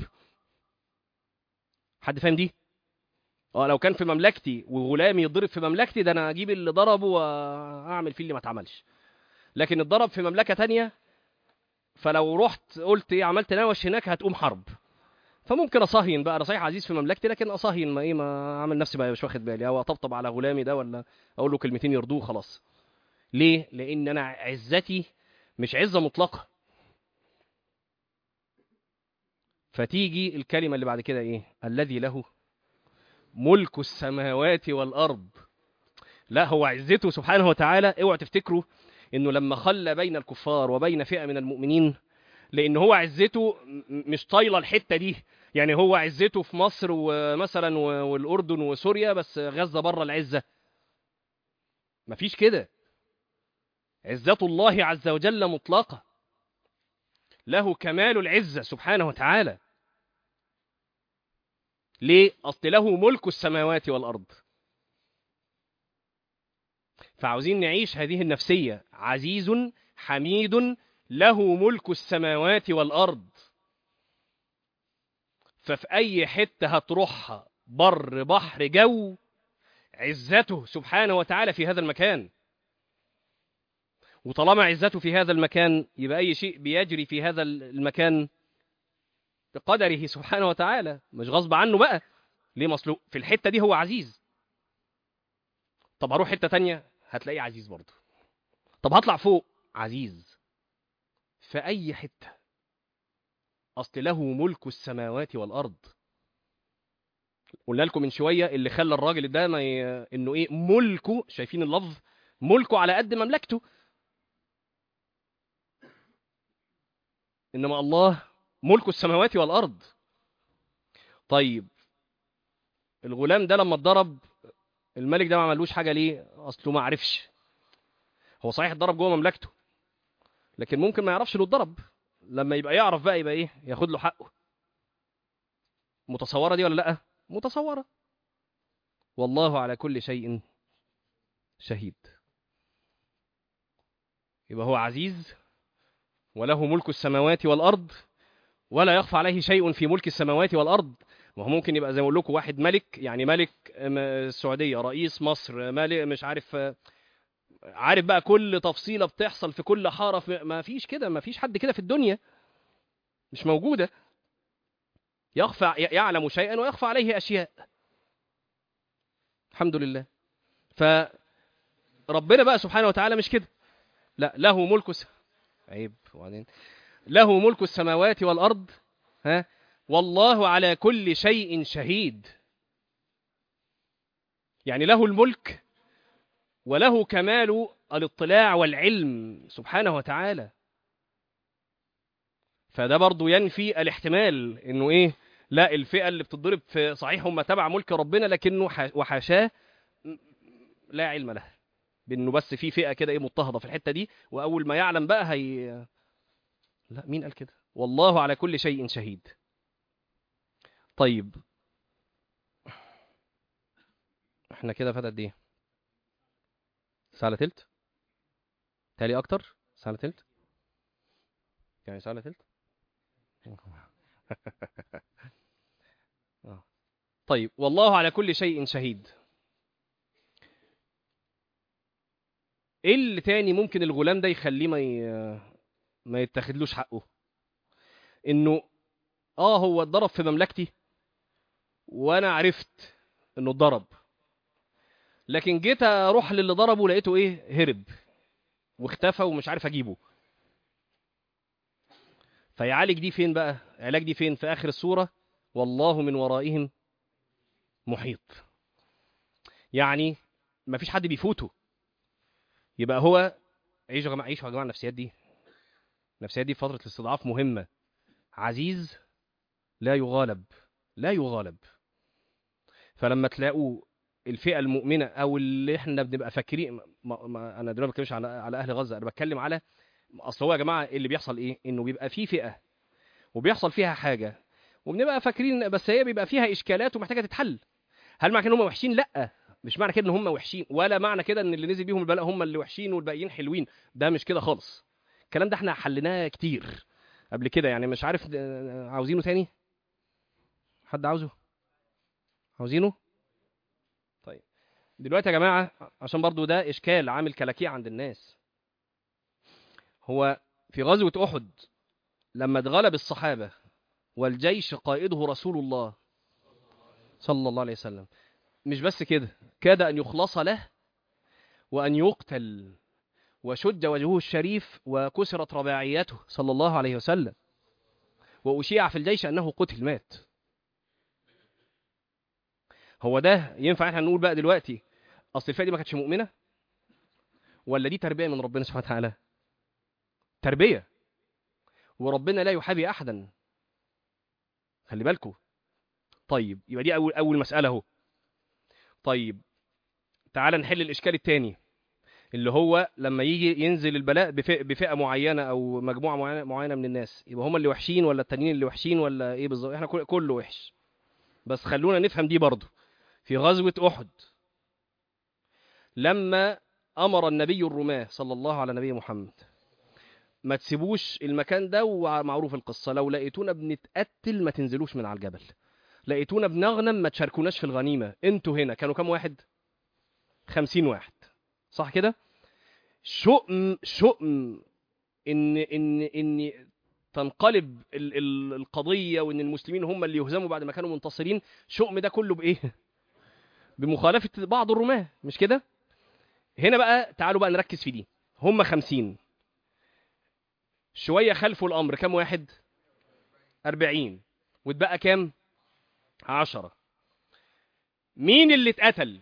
حد فاهم دي؟ اه لو كان في مملكتي وغلامي يضرب في مملكتي، ده انا اجيب اللي ضربه واعمل فيه اللي ما اتعملش. لكن اتضرب في مملكه تانية، فلو رحت قلت ايه عملت نوش هناك هتقوم حرب. فممكن اصهين بقى، انا صحيح عزيز في مملكتي لكن اصهين، ما ايه ما اعمل نفسي بقى مش واخد بالي، او اطبطب على غلامي ده ولا اقول له كلمتين يرضوه خلاص. ليه؟ لان انا عزتي مش عزه مطلقه. فتيجي الكلمه اللي بعد كده ايه؟ الذي له ملك السماوات والارض. لا، هو عزته سبحانه وتعالى. اوعوا تفتكروا انه لما خلى بين الكفار وبين فئه من المؤمنين لان هو عزته مش طايله الحته دي. يعني هو عزته في مصر ومثلا والاردن وسوريا بس، غزه بره العزه. مفيش كده. عزه الله عز وجل مطلقه، له كمال العزه سبحانه وتعالى. ليه؟ اصل له ملك السماوات والارض. فعاوزين نعيش هذه النفسيه، عزيز حميد له ملك السماوات والارض. ففي أي حتة هتروحها، بر بحر جو، عزته سبحانه وتعالى في هذا المكان. وطالما عزته في هذا المكان يبقى أي شيء بيجري في هذا المكان بقدره سبحانه وتعالى، مش غصب عنه بقى. ليه؟ مصلوق في الحتة دي هو عزيز. طب هروح حتة تانية هتلاقيه عزيز برضه. طب هطلع فوق عزيز في أي حتة. أصل له ملك السماوات والأرض. قلنا لكم من شوية اللي خلى الراجل ده ما ي... إنه إيه ملكه، شايفين اللفظ؟ ملكه على قد مملكته. إنما الله ملك السماوات والأرض. طيب الغلام ده لما اتضرب الملك ده ما عملوش حاجة ليه؟ أصله ما عرفش. هو صحيح اتضرب جوه مملكته، لكن ممكن ما يعرفش انه اتضرب. لما يبقى يعرف بقى يبقى ايه؟ ياخد له حقه. متصورة دي ولا لا؟ متصورة. والله على كل شيء شهيد. يبقى هو عزيز وله ملك السماوات والأرض، ولا يخفى عليه شيء في ملك السماوات والأرض. وهو ممكن يبقى زي ما اقول لكم واحد ملك، يعني ملك السعودية، رئيس مصر، ملك مش عارف، عارف بقى كل تفصيلة بتحصل في كل حارة. في ما فيش كده، ما فيش حد كده في الدنيا، مش موجودة. يخفى يعلم شيئا ويخفى عليه أشياء. الحمد لله. فربنا بقى سبحانه وتعالى مش كده، لا، له ملك الس... عيب وبعدين له ملك السماوات والأرض، ها، والله على كل شيء شهيد. يعني له الملك وله كمال الاطلاع والعلم سبحانه وتعالى. فده برضو ينفي الاحتمال انه ايه، لا الفئة اللي بتضرب في صحيح هم تبع ملك ربنا، لكنه وحاشاه لا علم له بانه بس في فئة كده ايه مضطهدة في الحتة دي، واول ما يعلم بقى هي. لا، مين قال كده؟ والله على كل شيء شهيد. طيب احنا كده فات قد ايه؟ ساعة إلا تلت؟ تالي اكتر، ساعة إلا تلت، يعني ساعة إلا تلت. آه. طيب والله على كل شيء شهيد. ايه اللي تاني ممكن الغلام ده يخليه ما ي... ما يتاخدلوش حقه؟ انه اه هو اتضرب في مملكتي وانا عرفت انه اتضرب، لكن جيت اروح للي ضربه لقيته ايه، هرب واختفى ومش عارف اجيبه. فيعالج دي فين بقى؟ علاج دي فين؟ في اخر السورة، والله من ورائهم محيط. يعني ما فيش حد بيفوته. يبقى هو عيشوا يا جماعه، عيشوا يا جماعه النفسيات دي. النفسيات دي في فترة الاستضعاف مهمة. عزيز لا يغالب، لا يغالب. فلما تلاقوا الفئة المؤمنة او اللي احنا بنبقى فاكرين، ما ما انا دلوقتي ما بتكلمش على على اهل غزة، انا بتكلم على اصل هو يا جماعة اللي بيحصل ايه، انه بيبقى في فئة وبيحصل فيها حاجة وبنبقى فاكرين، بس هي بيبقى فيها اشكالات ومحتاجة تتحل. هل معنى كده ان هم وحشين؟ لا، مش معنى كده ان هم وحشين، ولا معنى كده ان اللي نزل بيهم البلاء هم اللي وحشين والباقيين حلوين. ده مش كده خالص. الكلام ده احنا حليناه كتير قبل كده، يعني مش عارف عاوزينه تاني؟ حد عاوزه؟ عاوزينه؟ طيب دلوقتي يا جماعة، عشان برضو ده إشكال عامل كلاكيع عند الناس. هو في غزوة أحد لما اتغلب الصحابة والجيش قائده رسول الله صلى الله عليه وسلم، مش بس كده، كاد أن يخلص له وأن يقتل وشج وجهه الشريف وكسرت رباعيته صلى الله عليه وسلم، وأشيع في الجيش أنه قتل مات. هو ده ينفع احنا نقول بقى دلوقتي أصل الفئة دي ما كانتش مؤمنة؟ ولا دي تربية من ربنا سبحانه وتعالى؟ تربية، وربنا لا يحابي أحدا، خلي بالكم. طيب يبقى دي أول أول مسألة اهو. طيب تعال نحل الإشكال الثاني، اللي هو لما يجي ينزل البلاء بفئة, بفئة معينة أو مجموعة معينة, معينة من الناس، يبقى هم اللي وحشين ولا التانيين اللي وحشين ولا إيه بالظبط؟ إحنا كله وحش. بس خلونا نفهم دي برضو. في غزوة أحد لما أمر النبي الرماة صلى الله على نبي محمد ما تسيبوش المكان ده، ومعروف القصة، لو لقيتونا بنتقتل ما تنزلوش من على الجبل، لقيتونا بنغنم ما تشاركوناش في الغنيمة. انتوا هنا كانوا كام واحد؟ خمسين واحد، صح كده؟ شؤم شؤم ان ان ان تنقلب ال ال القضيه، وان المسلمين هم اللي يهزموا بعد ما كانوا منتصرين. شؤم ده كله بايه؟ بمخالفه بعض الرماه، مش كده؟ هنا بقى تعالوا بقى نركز في دي. هم خمسين، شويه خلفوا الامر كام واحد؟ أربعين، واتبقى كام؟ عشرة. مين اللي اتقتل؟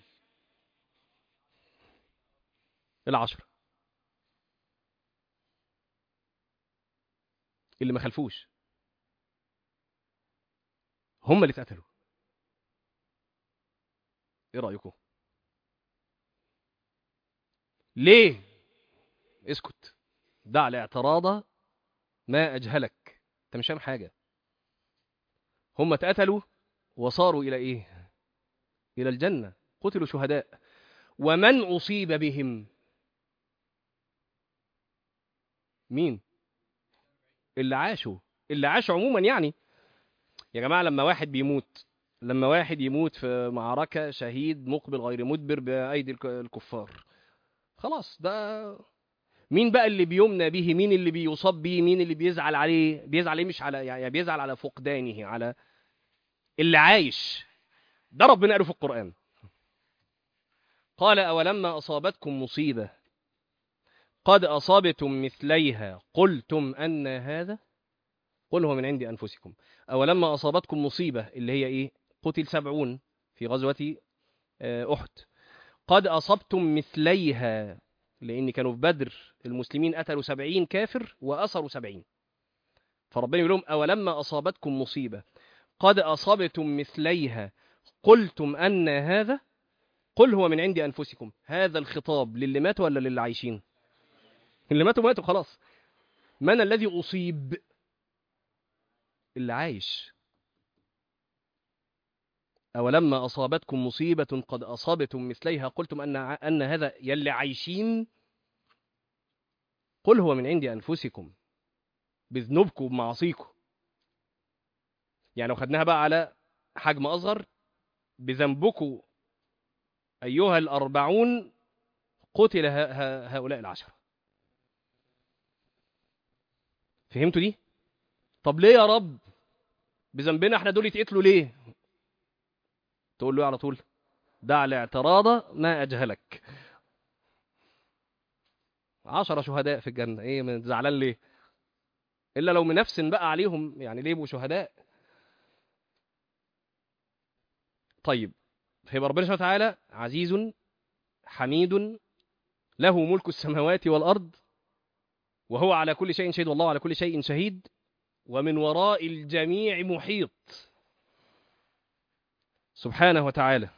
العشرة اللي ما خلفوش، هم اللي اتقتلوا. ايه رايكم؟ ليه؟ اسكت. دع الاعتراض ما اجهلك. انت مش فاهم حاجه. هم اتقتلوا وصاروا الى ايه؟ الى الجنه، قتلوا شهداء. ومن اصيب بهم؟ مين؟ اللي عاشوا. اللي عاشوا عموما يعني. يا جماعه، لما واحد بيموت، لما واحد يموت في معركه شهيد مقبل غير مدبر بايدي الك- الكفار، خلاص ده. مين بقى اللي بيمنى به؟ مين اللي بيصاب به؟ مين اللي بيزعل عليه؟ بيزعل عليه مش على، يعني بيزعل على فقدانه، على اللي عايش. ده ربنا قاله في القرآن. قال أولما أصابتكم مصيبة قد أصابتم مثليها قلتم أن هذا، قل هو من عند أنفسكم. أولما أصابتكم مصيبة اللي هي إيه؟ قتل سبعون في غزوة آه، أحد. قد أصبتم مثليها، لأن كانوا في بدر المسلمين قتلوا سبعين كافر وأسروا سبعين. فربنا يقول لهم أولما أصابتكم مصيبة قد أصبتم مثليها قلتم أن هذا، قل هو من عند أنفسكم. هذا الخطاب للي ماتوا ولا للي عايشين؟ اللي ماتوا ماتوا خلاص. من الذي أصيب؟ اللي عايش. أولما أصابتكم مصيبة قد أصابتم مثليها قلتم أن أن هذا، يلي عايشين. قل هو من عند أنفسكم، بذنوبكم وبمعاصيكم. يعني لو خدناها بقى على حجم أصغر، بذنبكم أيها الأربعون قتل هؤلاء العشرة. فهمتوا دي؟ طب ليه يا رب بذنبنا احنا دول يتقتلوا ليه؟ تقول له على طول دع الاعتراض ما أجهلك. عشرة شهداء في الجنة، ايه من زعلان ليه؟ إلا لو منفسن بقى عليهم، يعني ليه يبقوا شهداء؟ طيب، فيبقى ربنا سبحانه وتعالى عزيز حميد له ملك السماوات والأرض، وهو على كل شيء شهيد، والله على كل شيء شهيد، ومن وراء الجميع محيط سبحانه وتعالى.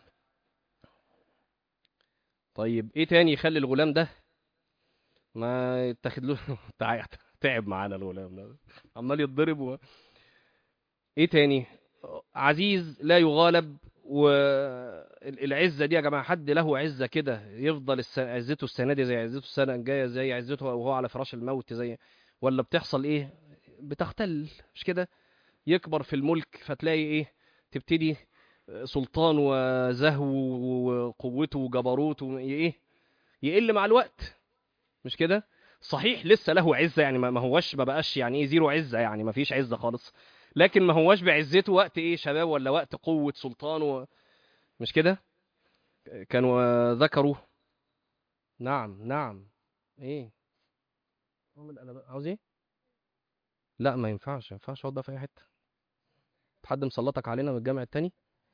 طيب ايه تاني يخلي الغلام ده ما يتاخد له تعب معانا الغلام ده، عمال يتضرب و... ايه تاني؟ عزيز لا يغالب. والعزه دي يا جماعه، حد له عزه كده يفضل الس... عزته السنه دي زي عزته السنه الجايه زي عزته وهو على فراش الموت زي، ولا بتحصل ايه؟ بتختل، مش كده؟ يكبر في الملك فتلاقي ايه؟ تبتدي سلطان وزهو وقوته وجبروته ايه؟ يقل مع الوقت، مش كده؟ صحيح لسه له عزه، يعني ما هوش ما بقاش يعني ايه زيرو عزه، يعني ما فيش عزه خالص، لكن ما هوش بعزته وقت ايه شباب ولا وقت قوه سلطان و... مش كده؟ كانوا ذكروا. نعم نعم. ايه؟ عاوز ايه؟ لا ما ينفعش، ما ينفعش اقعد في اي حته. حد مسلطك علينا من الجامع التاني؟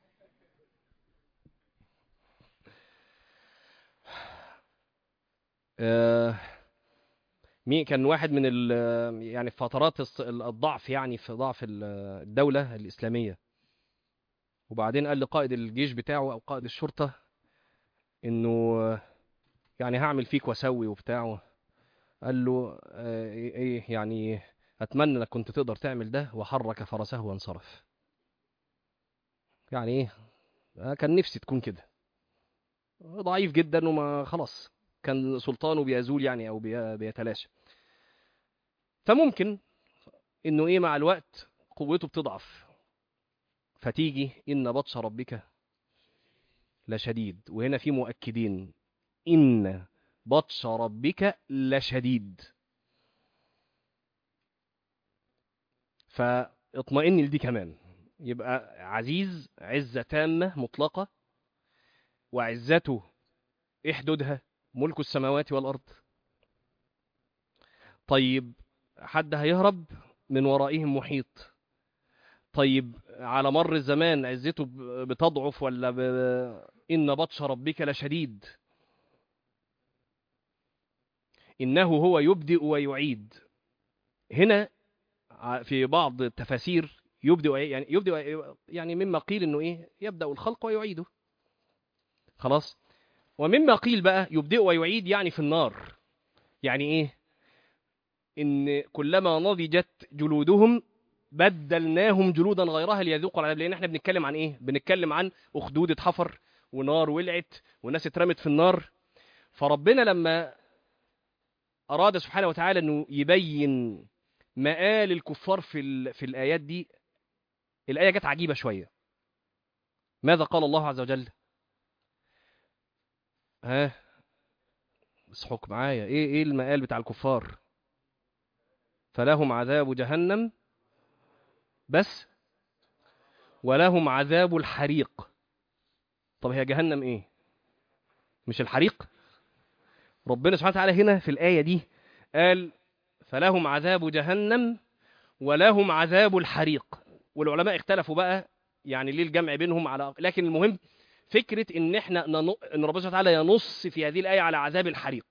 آه، مين كان واحد من ال يعني في فترات الص- الضعف، يعني في ضعف ال- الدولة الإسلامية، وبعدين قال لقائد الجيش بتاعه أو قائد الشرطة إنه يعني هعمل فيك واسوي وبتاعه. قال له آه، ايه إيه يعني، اتمنى انك كنت تقدر تعمل ده، وحرك فرسه وانصرف. يعني ايه؟ آه، كان نفسي تكون كده. ضعيف جدا وما خلاص، كان سلطانه بيزول يعني او بي- بيتلاشى. فممكن انه ايه مع الوقت قوته بتضعف، فتيجي ان بطش ربك لشديد. وهنا في مؤكدين، ان بطش ربك لشديد. فاطمئن لدي كمان. يبقى عزيز عزة تامة مطلقة، وعزته ايه حدودها؟ ملك السماوات والأرض. طيب حد هيهرب؟ من ورائهم محيط. طيب على مر الزمان عزته بتضعف ولا ب... إن بطش ربك لشديد. إنه هو يبدئ ويعيد. هنا في بعض التفاسير يبدئ يعني يبدئ يعني مما قيل إنه إيه يبدأ الخلق ويعيده. خلاص. ومما قيل بقى يبدئ ويعيد يعني في النار. يعني إيه؟ إن كلما نضجت جلودهم بدلناهم جلودا غيرها ليذوقوا العذاب. لان احنا بنتكلم عن ايه؟ بنتكلم عن اخدود اتحفر ونار ولعت وناس اترمت في النار. فربنا لما اراد سبحانه وتعالى انه يبين مآل الكفار في ال... في الايات دي، الايه جت عجيبه شويه. ماذا قال الله عز وجل؟ ها اصحوا معايا. ايه ايه المآل بتاع الكفار؟ فلهم عذاب جهنم بس، ولهم عذاب الحريق. طب هي جهنم ايه؟ مش الحريق؟ ربنا سبحانه وتعالى هنا في الآية دي قال فلهم عذاب جهنم ولهم عذاب الحريق. والعلماء اختلفوا بقى يعني ليه الجمع بينهم، على لكن المهم فكرة ان احنا نن... ان ربنا سبحانه وتعالى ينص في هذه الآية على عذاب الحريق.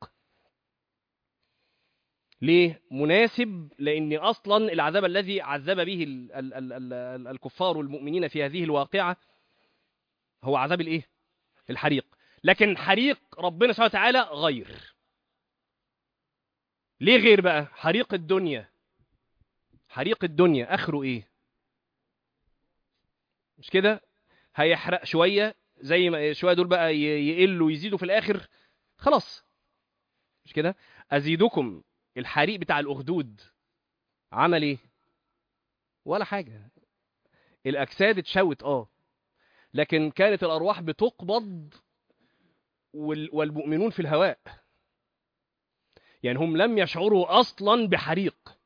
ليه مناسب؟ لان اصلا العذاب الذي عذب به ال... ال... ال... ال... الكفار والمؤمنين في هذه الواقعة هو عذاب الايه؟ الحريق. لكن حريق ربنا سبحانه وتعالى غير. ليه غير بقى؟ حريق الدنيا، حريق الدنيا اخره ايه؟ مش كده؟ هيحرق شويه، زي ما شويه دول بقى يقلوا يزيدوا في الاخر خلاص. مش كده؟ ازيدكم. الحريق بتاع الاخدود عمل ايه؟ ولا حاجه. الاجساد اتشوت اه، لكن كانت الارواح بتقبض والمؤمنون في الهواء. يعني هم لم يشعروا اصلا بحريق.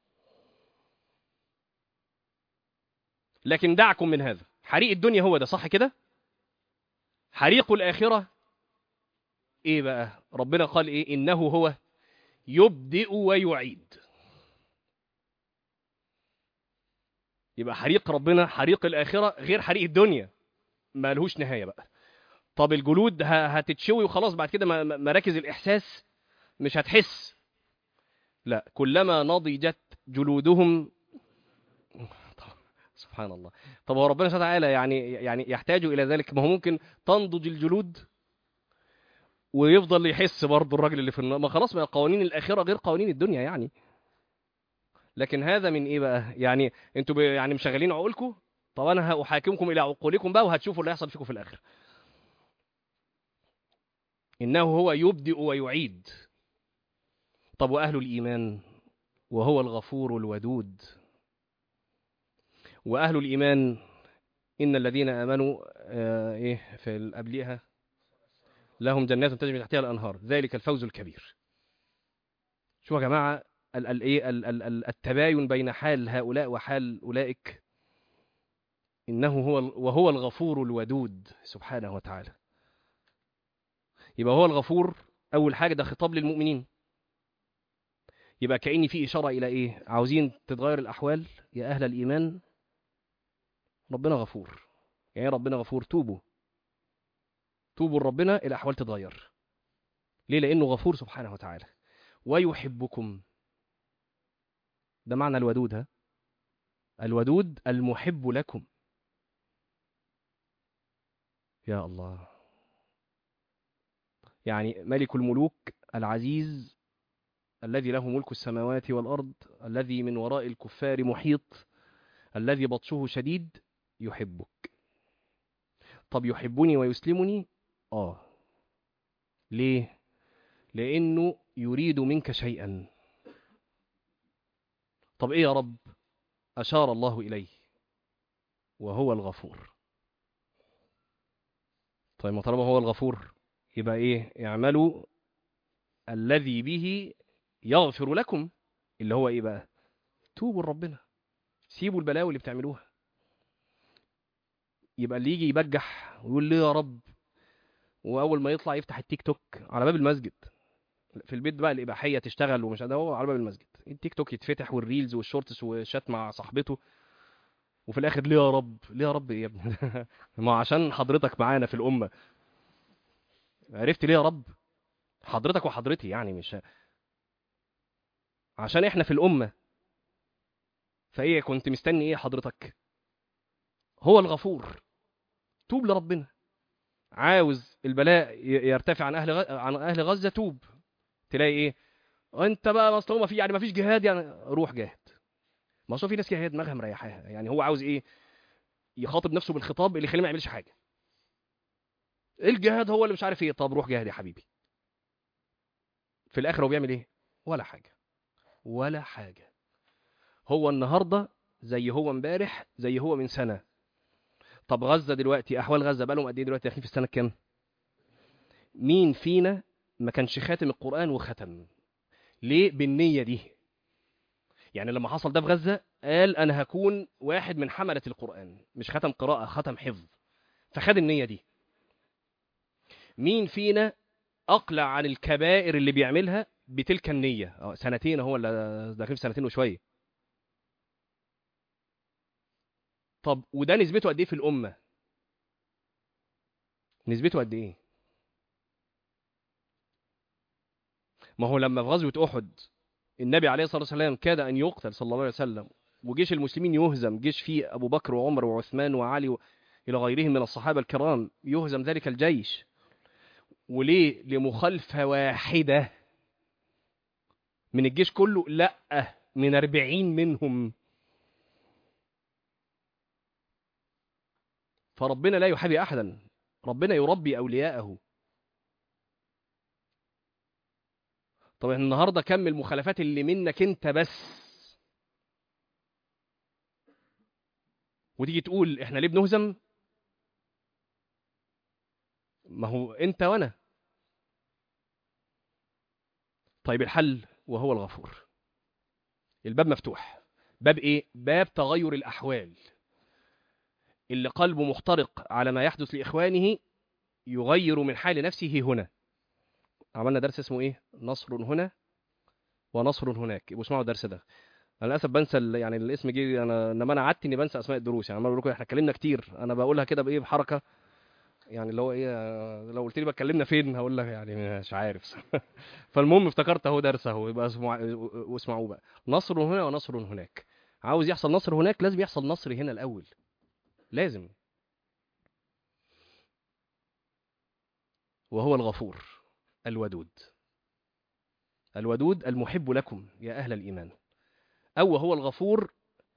لكن دعكم من هذا، حريق الدنيا هو ده صح كده. حريق الآخرة ايه بقى؟ ربنا قال ايه؟ انه هو يبدئ ويعيد. يبقى حريق ربنا حريق الآخرة غير حريق الدنيا، ما لهوش نهاية بقى. طب الجلود هتتشوي وخلاص بعد كده مراكز الإحساس مش هتحس. لا، كلما نضجت جلودهم. سبحان الله. طب هو ربنا سبحانه وتعالى يعني يعني يحتاج إلى ذلك؟ ما هو ممكن تنضج الجلود ويفضل يحس برضه الراجل اللي في النار. ما خلاص، ما قوانين الآخرة غير قوانين الدنيا يعني. لكن هذا من ايه بقى؟ يعني انتوا يعني مشغلين عقولكم. طب انا هاحاكمكم الى عقولكم بقى وهتشوفوا اللي هيحصل فيكم في الاخر. انه هو يبدئ ويعيد. طب واهل الايمان؟ وهو الغفور الودود. واهل الايمان ان الذين امنوا آه ايه في قبلها لهم جنات تجري من تحتها الانهار ذلك الفوز الكبير. شوفوا يا جماعه الايه التباين بين حال هؤلاء وحال اولئك. انه هو وهو الغفور الودود سبحانه وتعالى. يبقى هو الغفور اول حاجه، ده خطاب للمؤمنين. يبقى كأني في اشاره الى ايه؟ عاوزين تتغير الاحوال يا اهل الايمان، ربنا غفور. يعني ربنا غفور، توبوا توبوا لربنا الاحوال تتغير. ليه؟ لانه غفور سبحانه وتعالى. ويحبكم، ده معنى الودود. ها، الودود المحب لكم. يا الله. يعني ملك الملوك العزيز الذي له ملك السماوات والارض، الذي من وراء الكفار محيط، الذي بطشه شديد، يحبك. طب يحبني ويسلمني؟ آه. ليه؟ لأنه يريد منك شيئا. طب إيه يا رب؟ أشار الله إليه وهو الغفور. طيب ما طالما هو الغفور يبقى إيه؟ اعملوا الذي به يغفر لكم، اللي هو ايه بقى؟ توبوا لربنا، سيبوا البلاوي اللي بتعملوها. يبقى اللي يجي يبجح ويقول ليه يا رب، واول ما يطلع يفتح التيك توك على باب المسجد، في البيت بقى الاباحيه تشتغل ومش ده، هو على باب المسجد التيك توك يتفتح والريلز والشورتس والشات مع صاحبته، وفي الاخر ليه يا رب، ليه يا رب إيه يا ابني؟ ما عشان حضرتك معانا في الامه. عرفت ليه يا رب؟ حضرتك وحضرتي يعني، مش عشان احنا في الامه. فايه كنت مستني ايه حضرتك؟ هو الغفور. توب لربنا. عاوز البلاء ي- يرتفع عن اهل غ... عن اهل غزه، توب. تلاقي ايه؟ انت بقى مصلومه في يعني ما فيش جهاد، يعني روح جاهد. ما هو في ناس كده هي دماغها مريحاها، يعني هو عاوز ايه؟ يخاطب نفسه بالخطاب اللي يخليه ما يعملش حاجه. الجهاد هو اللي مش عارف ايه. طب روح جاهد يا حبيبي. في الاخر هو بيعمل ايه؟ ولا حاجه. ولا حاجه. هو النهارده زي هو امبارح، زي هو من سنه. طب غزه دلوقتي، احوال غزه بقى لهم قد ايه دلوقتي؟ داخلين في السنه كام؟ مين فينا ما كانش خاتم القران وختم؟ ليه؟ بالنيه دي. يعني لما حصل ده في غزه قال انا هكون واحد من حمله القران، مش ختم قراءه، ختم حفظ. فخد النيه دي. مين فينا اقلع عن الكبائر اللي بيعملها بتلك النيه؟ اه سنتين اهو، ولا داخلين في سنتين وشويه. طب وده نسبته قد ايه في الامه؟ نسبته قد ايه؟ ما هو لما في غزوه احد النبي عليه الصلاه والسلام كاد ان يقتل صلى الله عليه وسلم، وجيش المسلمين يهزم، جيش فيه ابو بكر وعمر وعثمان وعلي و... الى غيرهم من الصحابه الكرام، يهزم ذلك الجيش. وليه؟ لمخالفه واحده من الجيش كله؟ لا، من أربعين منهم. فربنا لا يحابي احدا، ربنا يربي اولياءه. طب النهارده كم المخالفات اللي منك انت بس، وتيجي تقول احنا ليه بنهزم؟ ما هو انت وانا. طيب الحل وهو الغفور. الباب مفتوح. باب ايه؟ باب تغير الاحوال. اللي قلبه محترق على ما يحدث لاخوانه يغير من حال نفسه هنا. عملنا درس اسمه ايه؟ نصر هنا ونصر هناك. يبقوا اسمعوا الدرس ده. انا للاسف بنسى ال- يعني الاسم جه انا، انما انا عادتي اني بنسى اسماء الدروس. يعني انا بقول لكم احنا اتكلمنا كتير، انا بقولها كده بايه؟ بحركه. يعني اللي هو ايه، آه، لو قلت لي بقى اتكلمنا فين هقول لك يعني مش عارف. فالمهم افتكرت اهو درس اهو، يبقى اسمع واسمعوه بقى. نصر هنا ونصر هناك. عاوز يحصل نصر هناك لازم يحصل نصر هنا الاول. لازم. وهو الغفور الودود. الودود المحب لكم يا اهل الايمان. او هو الغفور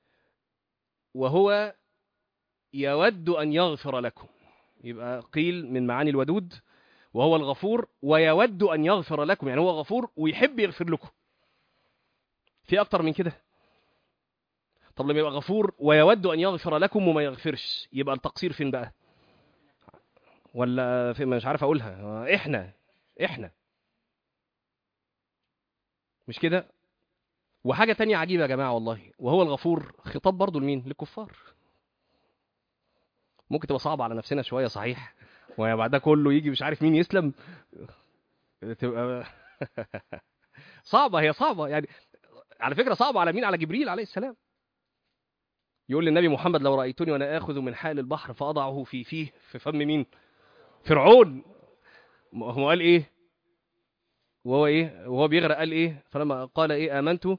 وهو يود ان يغفر لكم. يبقى قيل من معاني الودود وهو الغفور ويود ان يغفر لكم، يعني هو غفور ويحب يغفر لكم. في اكتر من كده؟ طب لما يبقى غفور ويود ان يغفر لكم وما يغفرش، يبقى التقصير فين بقى؟ ولا في مش عارف اقولها، احنا احنا مش كده؟ وحاجه تانية عجيبه يا جماعه والله، وهو الغفور خطاب برضو لمين؟ للكفار. ممكن تبقى صعبه على نفسنا شويه صحيح، وبعد ده كله يجي مش عارف مين يسلم. تبقى صعبه، هي صعبه يعني. على فكره صعبه على مين؟ على جبريل عليه السلام. يقول للنبي محمد لو رايتني وانا اخذ من حال البحر فاضعه في فيه في فم مين؟ فرعون. هو قال ايه وهو ايه وهو بيغرق؟ قال ايه فلما قال ايه امنت؟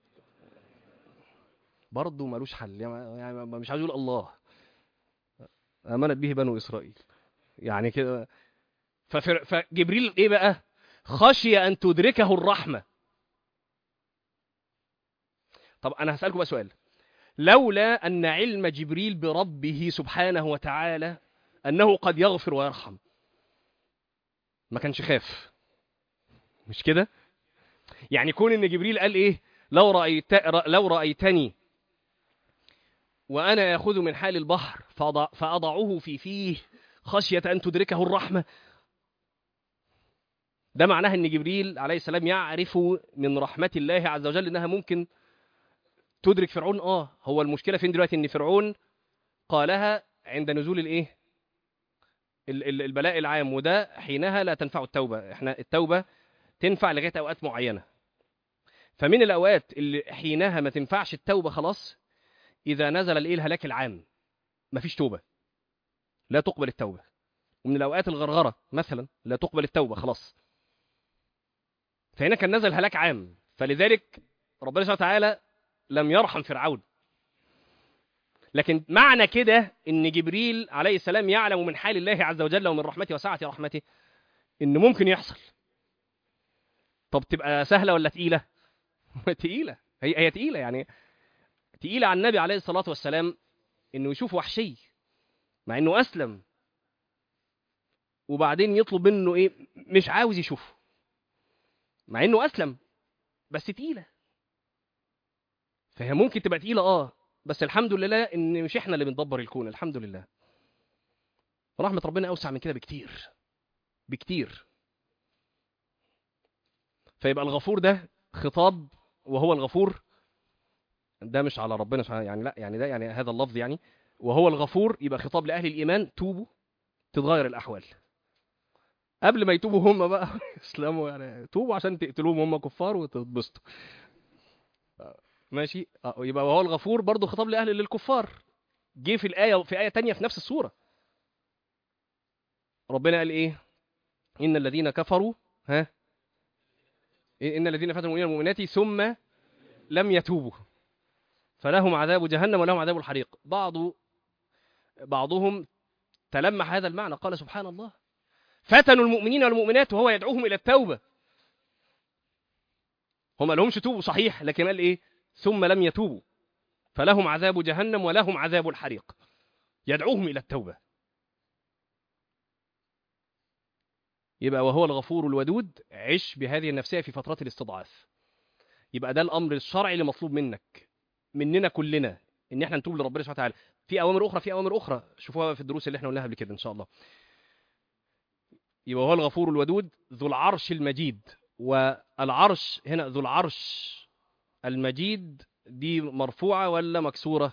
برضه ملوش حل يعني، يعني مش عايز يقول الله امنت به بنو اسرائيل يعني كده. ففر... فجبريل ايه بقى؟ خشي ان تدركه الرحمه. طب انا هسالكم بقى سؤال. لولا ان علم جبريل بربه سبحانه وتعالى انه قد يغفر ويرحم، ما كانش خاف؟ مش كده؟ يعني كون ان جبريل قال ايه؟ لو رايت لو رايتني وانا اخذ من حال البحر فأضع... فاضعه في فيه خشيه ان تدركه الرحمه. ده معناه ان جبريل عليه السلام يعرف من رحمة الله عز وجل انها ممكن تدرك فرعون. اه هو المشكلة فين دلوقتي؟ ان فرعون قالها عند نزول الايه، البلاء العام، وده حينها لا تنفع التوبة. احنا التوبة تنفع لغاية اوقات معينة، فمن الاوقات اللي حينها ما تنفعش التوبة خلاص اذا نزل الايه الهلاك العام، مفيش توبة، لا تقبل التوبة. ومن الاوقات الغرغرة مثلا لا تقبل التوبة خلاص. فهنا كان نزل هلاك عام، فلذلك ربنا سبحانه وتعالى لم يرحم فرعون. لكن معنى كده ان جبريل عليه السلام يعلم من حال الله عز وجل ومن رحمته وسعة رحمته ان ممكن يحصل. طب تبقى سهلة ولا تقيلة؟ تقيلة. هي هي تقيلة، يعني تقيلة على النبي عليه الصلاة والسلام انه يشوف وحشي مع انه اسلم، وبعدين يطلب منه ايه؟ مش عاوز يشوفه مع انه اسلم، بس تقيلة. فهي ممكن تبقى تقيلة اه، بس الحمد لله ان مش احنا اللي بندبر الكون، الحمد لله. رحمة ربنا اوسع من كده بكتير بكتير. فيبقى الغفور ده خطاب، وهو الغفور ده مش على ربنا يعني، لا يعني ده يعني هذا اللفظ يعني، وهو الغفور يبقى خطاب لأهل الإيمان، توبوا تتغير الأحوال. قبل ما يتوبوا هم بقى يسلموا، يعني توبوا عشان تقتلوهم هم كفار وتتبسطوا. ماشي. يبقى وهو الغفور برضه خطاب لأهل للكفار. جه في الآية، في آية تانية في نفس السورة ربنا قال إيه؟ إن الذين كفروا ها إن الذين فتنوا المؤمنين والمؤمنات ثم لم يتوبوا فلهم عذاب جهنم ولهم عذاب الحريق. بعض بعضهم تلمح هذا المعنى، قال سبحان الله فتنوا المؤمنين والمؤمنات وهو يدعوهم إلى التوبة. هم لهمش توبوا صحيح، لكن قال إيه؟ ثم لم يتوبوا فلهم عذاب جهنم ولهم عذاب الحريق، يدعوهم إلى التوبة. يبقى وهو الغفور الودود، عش بهذه النفسية في فترات الاستضعاف. يبقى ده الأمر الشرعي اللي مطلوب منك، مننا كلنا، إن احنا نتوب لربنا سبحانه وتعالى. في أوامر أخرى، في أوامر أخرى شوفوها في الدروس اللي احنا قلناها قبل كده إن شاء الله. يبقى هو الغفور الودود ذو العرش المجيد. والعرش هنا ذو العرش المجيد دي مرفوعة ولا مكسورة؟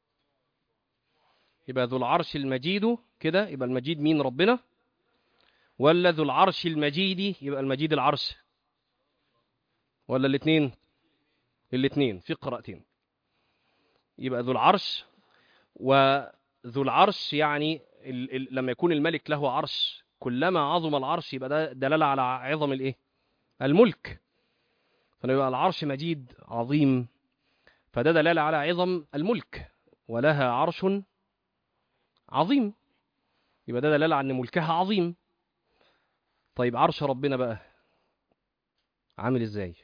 يبقى ذو العرش المجيد كده، يبقى المجيد مين؟ ربنا. ولا ذو العرش المجيد يبقى المجيد العرش؟ ولا الاثنين؟ الاثنين في قراءتين. يبقى ذو العرش، وذو العرش يعني ال ال لما يكون الملك له عرش كلما عظم العرش يبقى ده دلالة على عظم الايه؟ الملك. فيبقى العرش مجيد عظيم، فده دلالة على عظم الملك، ولها عرش عظيم، يبقى ده دلالة على ان ملكها عظيم. طيب عرش ربنا بقى عامل ازاي؟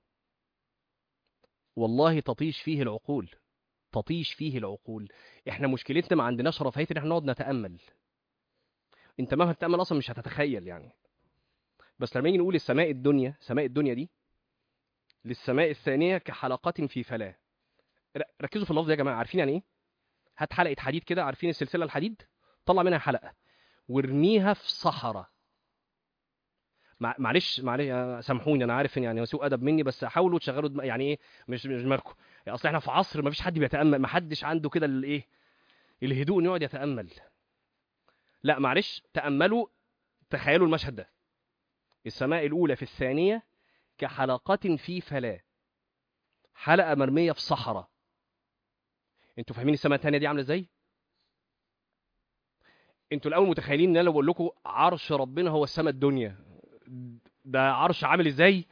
والله تطيش فيه العقول، تطيش فيه العقول. احنا مشكلتنا ما عندناش رفاهيه ان احنا نقعد نتامل. انت مهما تتامل اصلا مش هتتخيل يعني. بس لما نيجي نقول السماء الدنيا، سماء الدنيا دي للسماء الثانيه كحلقات في فلاه. ركزوا في اللفظ يا جماعه، عارفين يعني ايه؟ هات حلقه حديد كده، عارفين السلسله الحديد؟ طلع منها حلقه وارميها في صحراء. مع... معلش معلش سامحوني، انا عارف ان يعني سوء ادب مني، بس حاولوا تشغلوا دم... يعني ايه، مش مش دماغكم. يعني اصل احنا في عصر ما فيش حد بيتامل، ما حدش عنده كده الايه، الهدوء انه يقعد يتامل. لا معلش، تاملوا، تخيلوا المشهد ده. السماء الاولى في الثانيه كحلقات في فلاه، حلقه مرميه في صحراء. انتوا فاهمين السماء الثانيه دي عامله ازاي؟ انتوا الاول متخيلين ان انا لو بقول لكم عرش ربنا هو السماء الدنيا، ده عرش عامل ازاي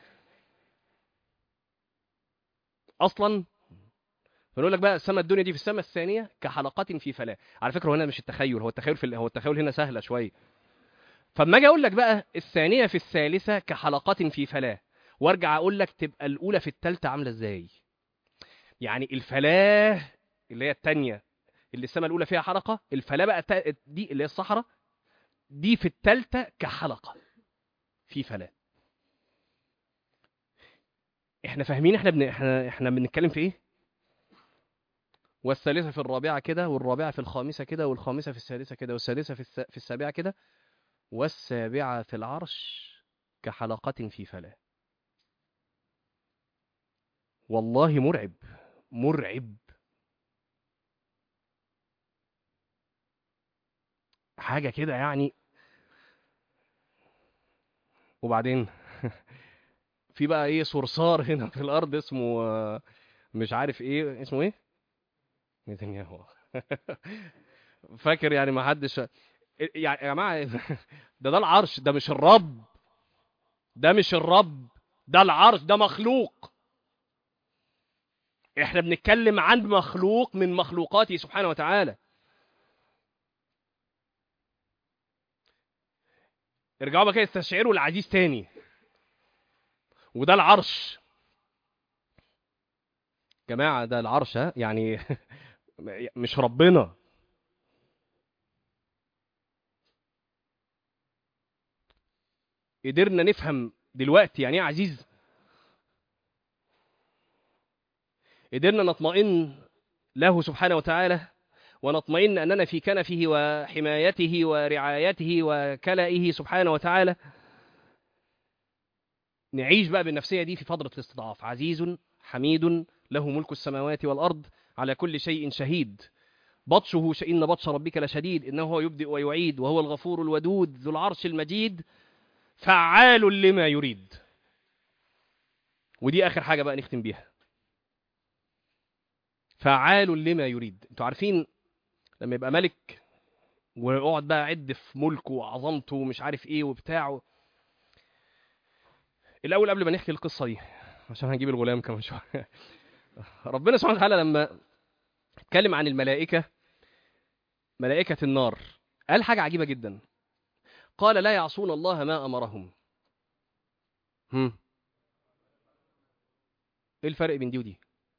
اصلا؟ فنقول لك بقى السماء الدنيا دي في السماء الثانيه كحلقات في فلاه. على فكره هنا مش التخيل، هو التخيل في ال- هو التخيل هنا سهله شويه. فاما اجي اقول لك بقى الثانيه في الثالثه كحلقات في فلاه، وارجع اقول لك تبقى الاولى في الثالثه عامله ازاي؟ يعني الفلاه اللي هي الثانيه اللي السماء الاولى فيها حلقه، الفلاه بقى التا- دي اللي هي الصحراء، دي في الثالثه كحلقه في فلاه. احنا فاهمين احنا بن... احنا احنا بنتكلم في ايه؟ والثالثه في الرابعه كده، والرابعه في الخامسه كده، والخامسه في السادسه كده، والسادسه في الس... في السابعه كده، والسابعه في العرش كحلقة في فلاة. والله مرعب مرعب. حاجة كده يعني. وبعدين في بقى ايه صرصار هنا في الارض اسمه آه، مش عارف ايه اسمه ايه، نتنياهو. فاكر يعني ما حدش يعني يا جماعه. ده ده العرش، ده مش الرب، ده مش الرب، ده العرش، ده مخلوق. احنا بنتكلم عن مخلوق من مخلوقاته سبحانه وتعالى. ارجعوا بقى كده استشعروا العزيز تاني، وده العرش. جماعه ده العرش، ها يعني. مش ربنا. قدرنا نفهم دلوقتي يعني ايه عزيز؟ قدرنا نطمئن له سبحانه وتعالى، ونطمئن أننا في كنفه وحمايته ورعايته وكلائه سبحانه وتعالى. نعيش بقى بالنفسية دي في فترة الاستضعاف. عزيز حميد له ملك السماوات والأرض على كل شيء شهيد. بطشه ش- إن بطش ربك لشديد إنه هو يبدئ ويعيد وهو الغفور الودود ذو العرش المجيد فعال لما يريد. ودي آخر حاجة بقى نختم بيها. فعال لما يريد. انتوا عارفين لما يبقى ملك ويقعد بقى عد في ملكه وعظمته ومش عارف ايه وبتاعه. الاول قبل ما نحكي القصه دي عشان هنجيب الغلام كمان شويه. ربنا سبحانه وتعالى لما اتكلم عن الملائكه، ملائكه النار، قال حاجه عجيبه جدا. قال لا يعصون الله ما امرهم. هم. ايه الفرق بين دي ودي؟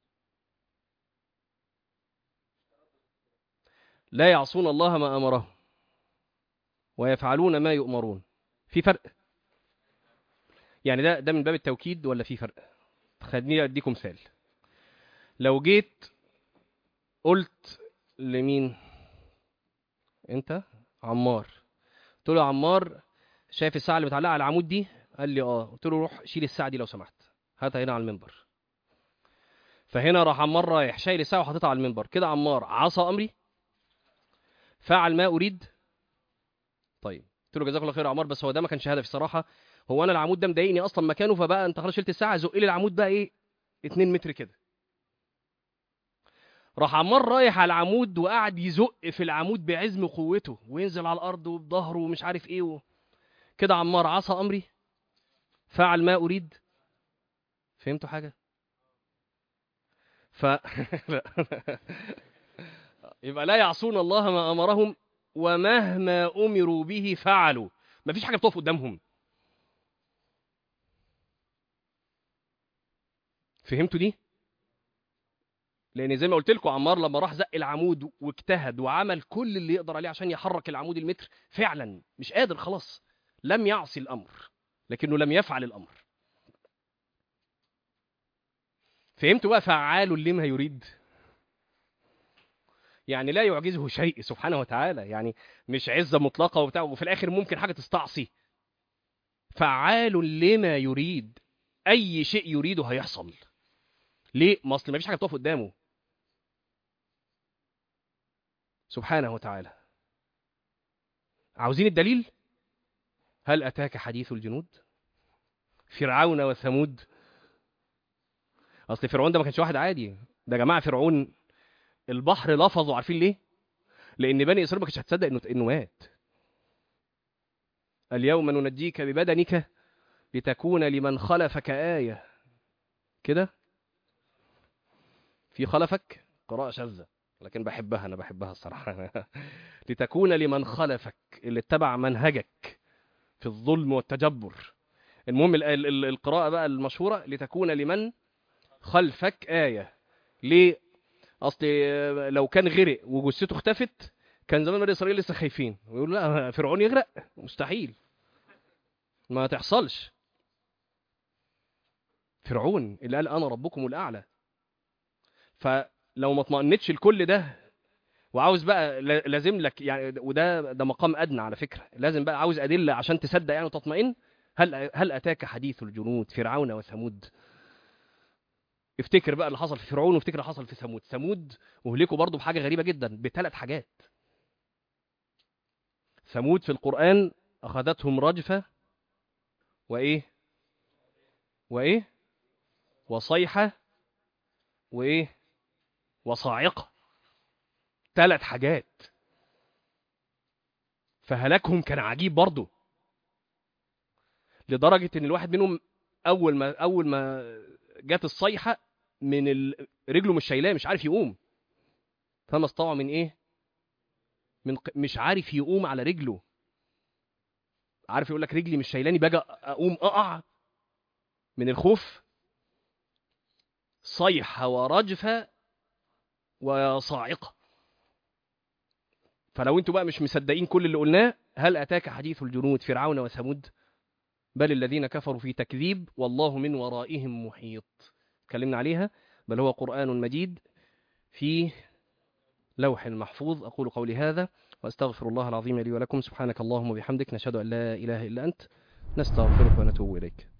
لا يعصون الله ما امرهم ويفعلون ما يؤمرون. في فرق؟ يعني ده ده من باب التوكيد ولا في فرق؟ خليني اديكم مثال. لو جيت قلت لمين؟ انت عمار. قلت له يا عمار، شايف الساعه اللي متعلقه على العمود دي؟ قال لي اه. قلت له روح شيل الساعه دي لو سمحت، هاتها هنا على المنبر. فهنا راح عمار رايح شايل الساعه وحاططها على المنبر. كده عمار عصى امري، فعل ما اريد. طيب قلت له جزاك الله خير يا عمار، بس هو ده ما كانش هدفي صراحه. هو انا العمود ده مضايقني اصلا مكانه، فبقى انت خلاص شلت الساعه، زق لي العمود بقى ايه اتنين متر كده. راح عمار رايح على العمود وقعد يزق في العمود بعزم قوته وينزل على الارض وبظهره ومش عارف ايه و... كده عمار عصى امري، فعل ما اريد. فهمتوا حاجه؟ ف يبقى لا يعصون الله ما امرهم ومهما امروا به فعلوا. مفيش حاجه بتقف قدامهم. فهمتوا دي؟ لان زي ما قلت لكم عمار لما راح زق العمود واجتهد وعمل كل اللي يقدر عليه عشان يحرك العمود المتر، فعلا مش قادر خلاص. لم يعصي الامر لكنه لم يفعل الامر. فهمتوا بقى؟ فعال لما يريد. يعني لا يعجزه شيء سبحانه وتعالى. يعني مش عزه مطلقه وبتاع وفي الاخر ممكن حاجه تستعصي. فعال لما يريد. اي شيء يريده هيحصل. ليه؟ ما اصل ما فيش حاجه بتقف قدامه سبحانه وتعالى. عاوزين الدليل؟ هل اتاك حديث الجنود؟ فرعون وثمود. اصل فرعون ده ما كانش واحد عادي. ده يا جماعه فرعون البحر لفظه. عارفين ليه؟ لان بني اسرائيل ما كانتش هتصدق انه انه مات. اليوم ننجيك ببدنك لتكون لمن خلفك آية. كده في خلفك قراءة شاذة لكن بحبها، انا بحبها الصراحه. لتكون لمن خلفك اللي اتبع منهجك في الظلم والتجبر. المهم ال- ال- القراءة بقى المشهورة لتكون لمن خلفك آية. ليه؟ أصل لو كان غرق وجثته اختفت كان زمان بني إسرائيل لسه خايفين ويقولوا لا فرعون يغرق مستحيل، ما تحصلش. فرعون اللي قال أنا ربكم الأعلى. فلو ما اطمئنتش لكل ده وعاوز بقى لا- لازم لك يعني، وده ده مقام أدنى على فكرة، لازم بقى عاوز أدلة عشان تصدق يعني وتطمئن. هل هل أتاك حديث الجنود فرعون وثمود؟ افتكر بقى اللي حصل في فرعون وافتكر اللي حصل في ثمود. ثمود أهلكوا برضو بحاجة غريبة جدا، بثلاث حاجات. ثمود في القرآن أخذتهم رجفة وإيه وإيه وصيحة وإيه وصاعقة. ثلاث حاجات. فهلاكهم كان عجيب برضو، لدرجة إن الواحد منهم أول ما أول ما جات الصيحة من ال... رجله مش شايلاه، مش عارف يقوم. فما استطاعوا من إيه من ق... مش عارف يقوم على رجله. عارف يقول لك رجلي مش شايلاني، باجي أقوم أقع من الخوف. صيحة ورجفة وصاعقة. فلو انتوا بقى مش مصدقين كل اللي قلناه، هل أتاك حديث الجنود فرعون وثمود؟ بل الذين كفروا في تكذيب والله من ورائهم محيط. اتكلمنا عليها. بل هو قرآن مجيد في لوح محفوظ. أقول قولي هذا وأستغفر الله العظيم لي ولكم. سبحانك اللهم وبحمدك، نشهد أن لا إله إلا أنت، نستغفرك ونتوب إليك.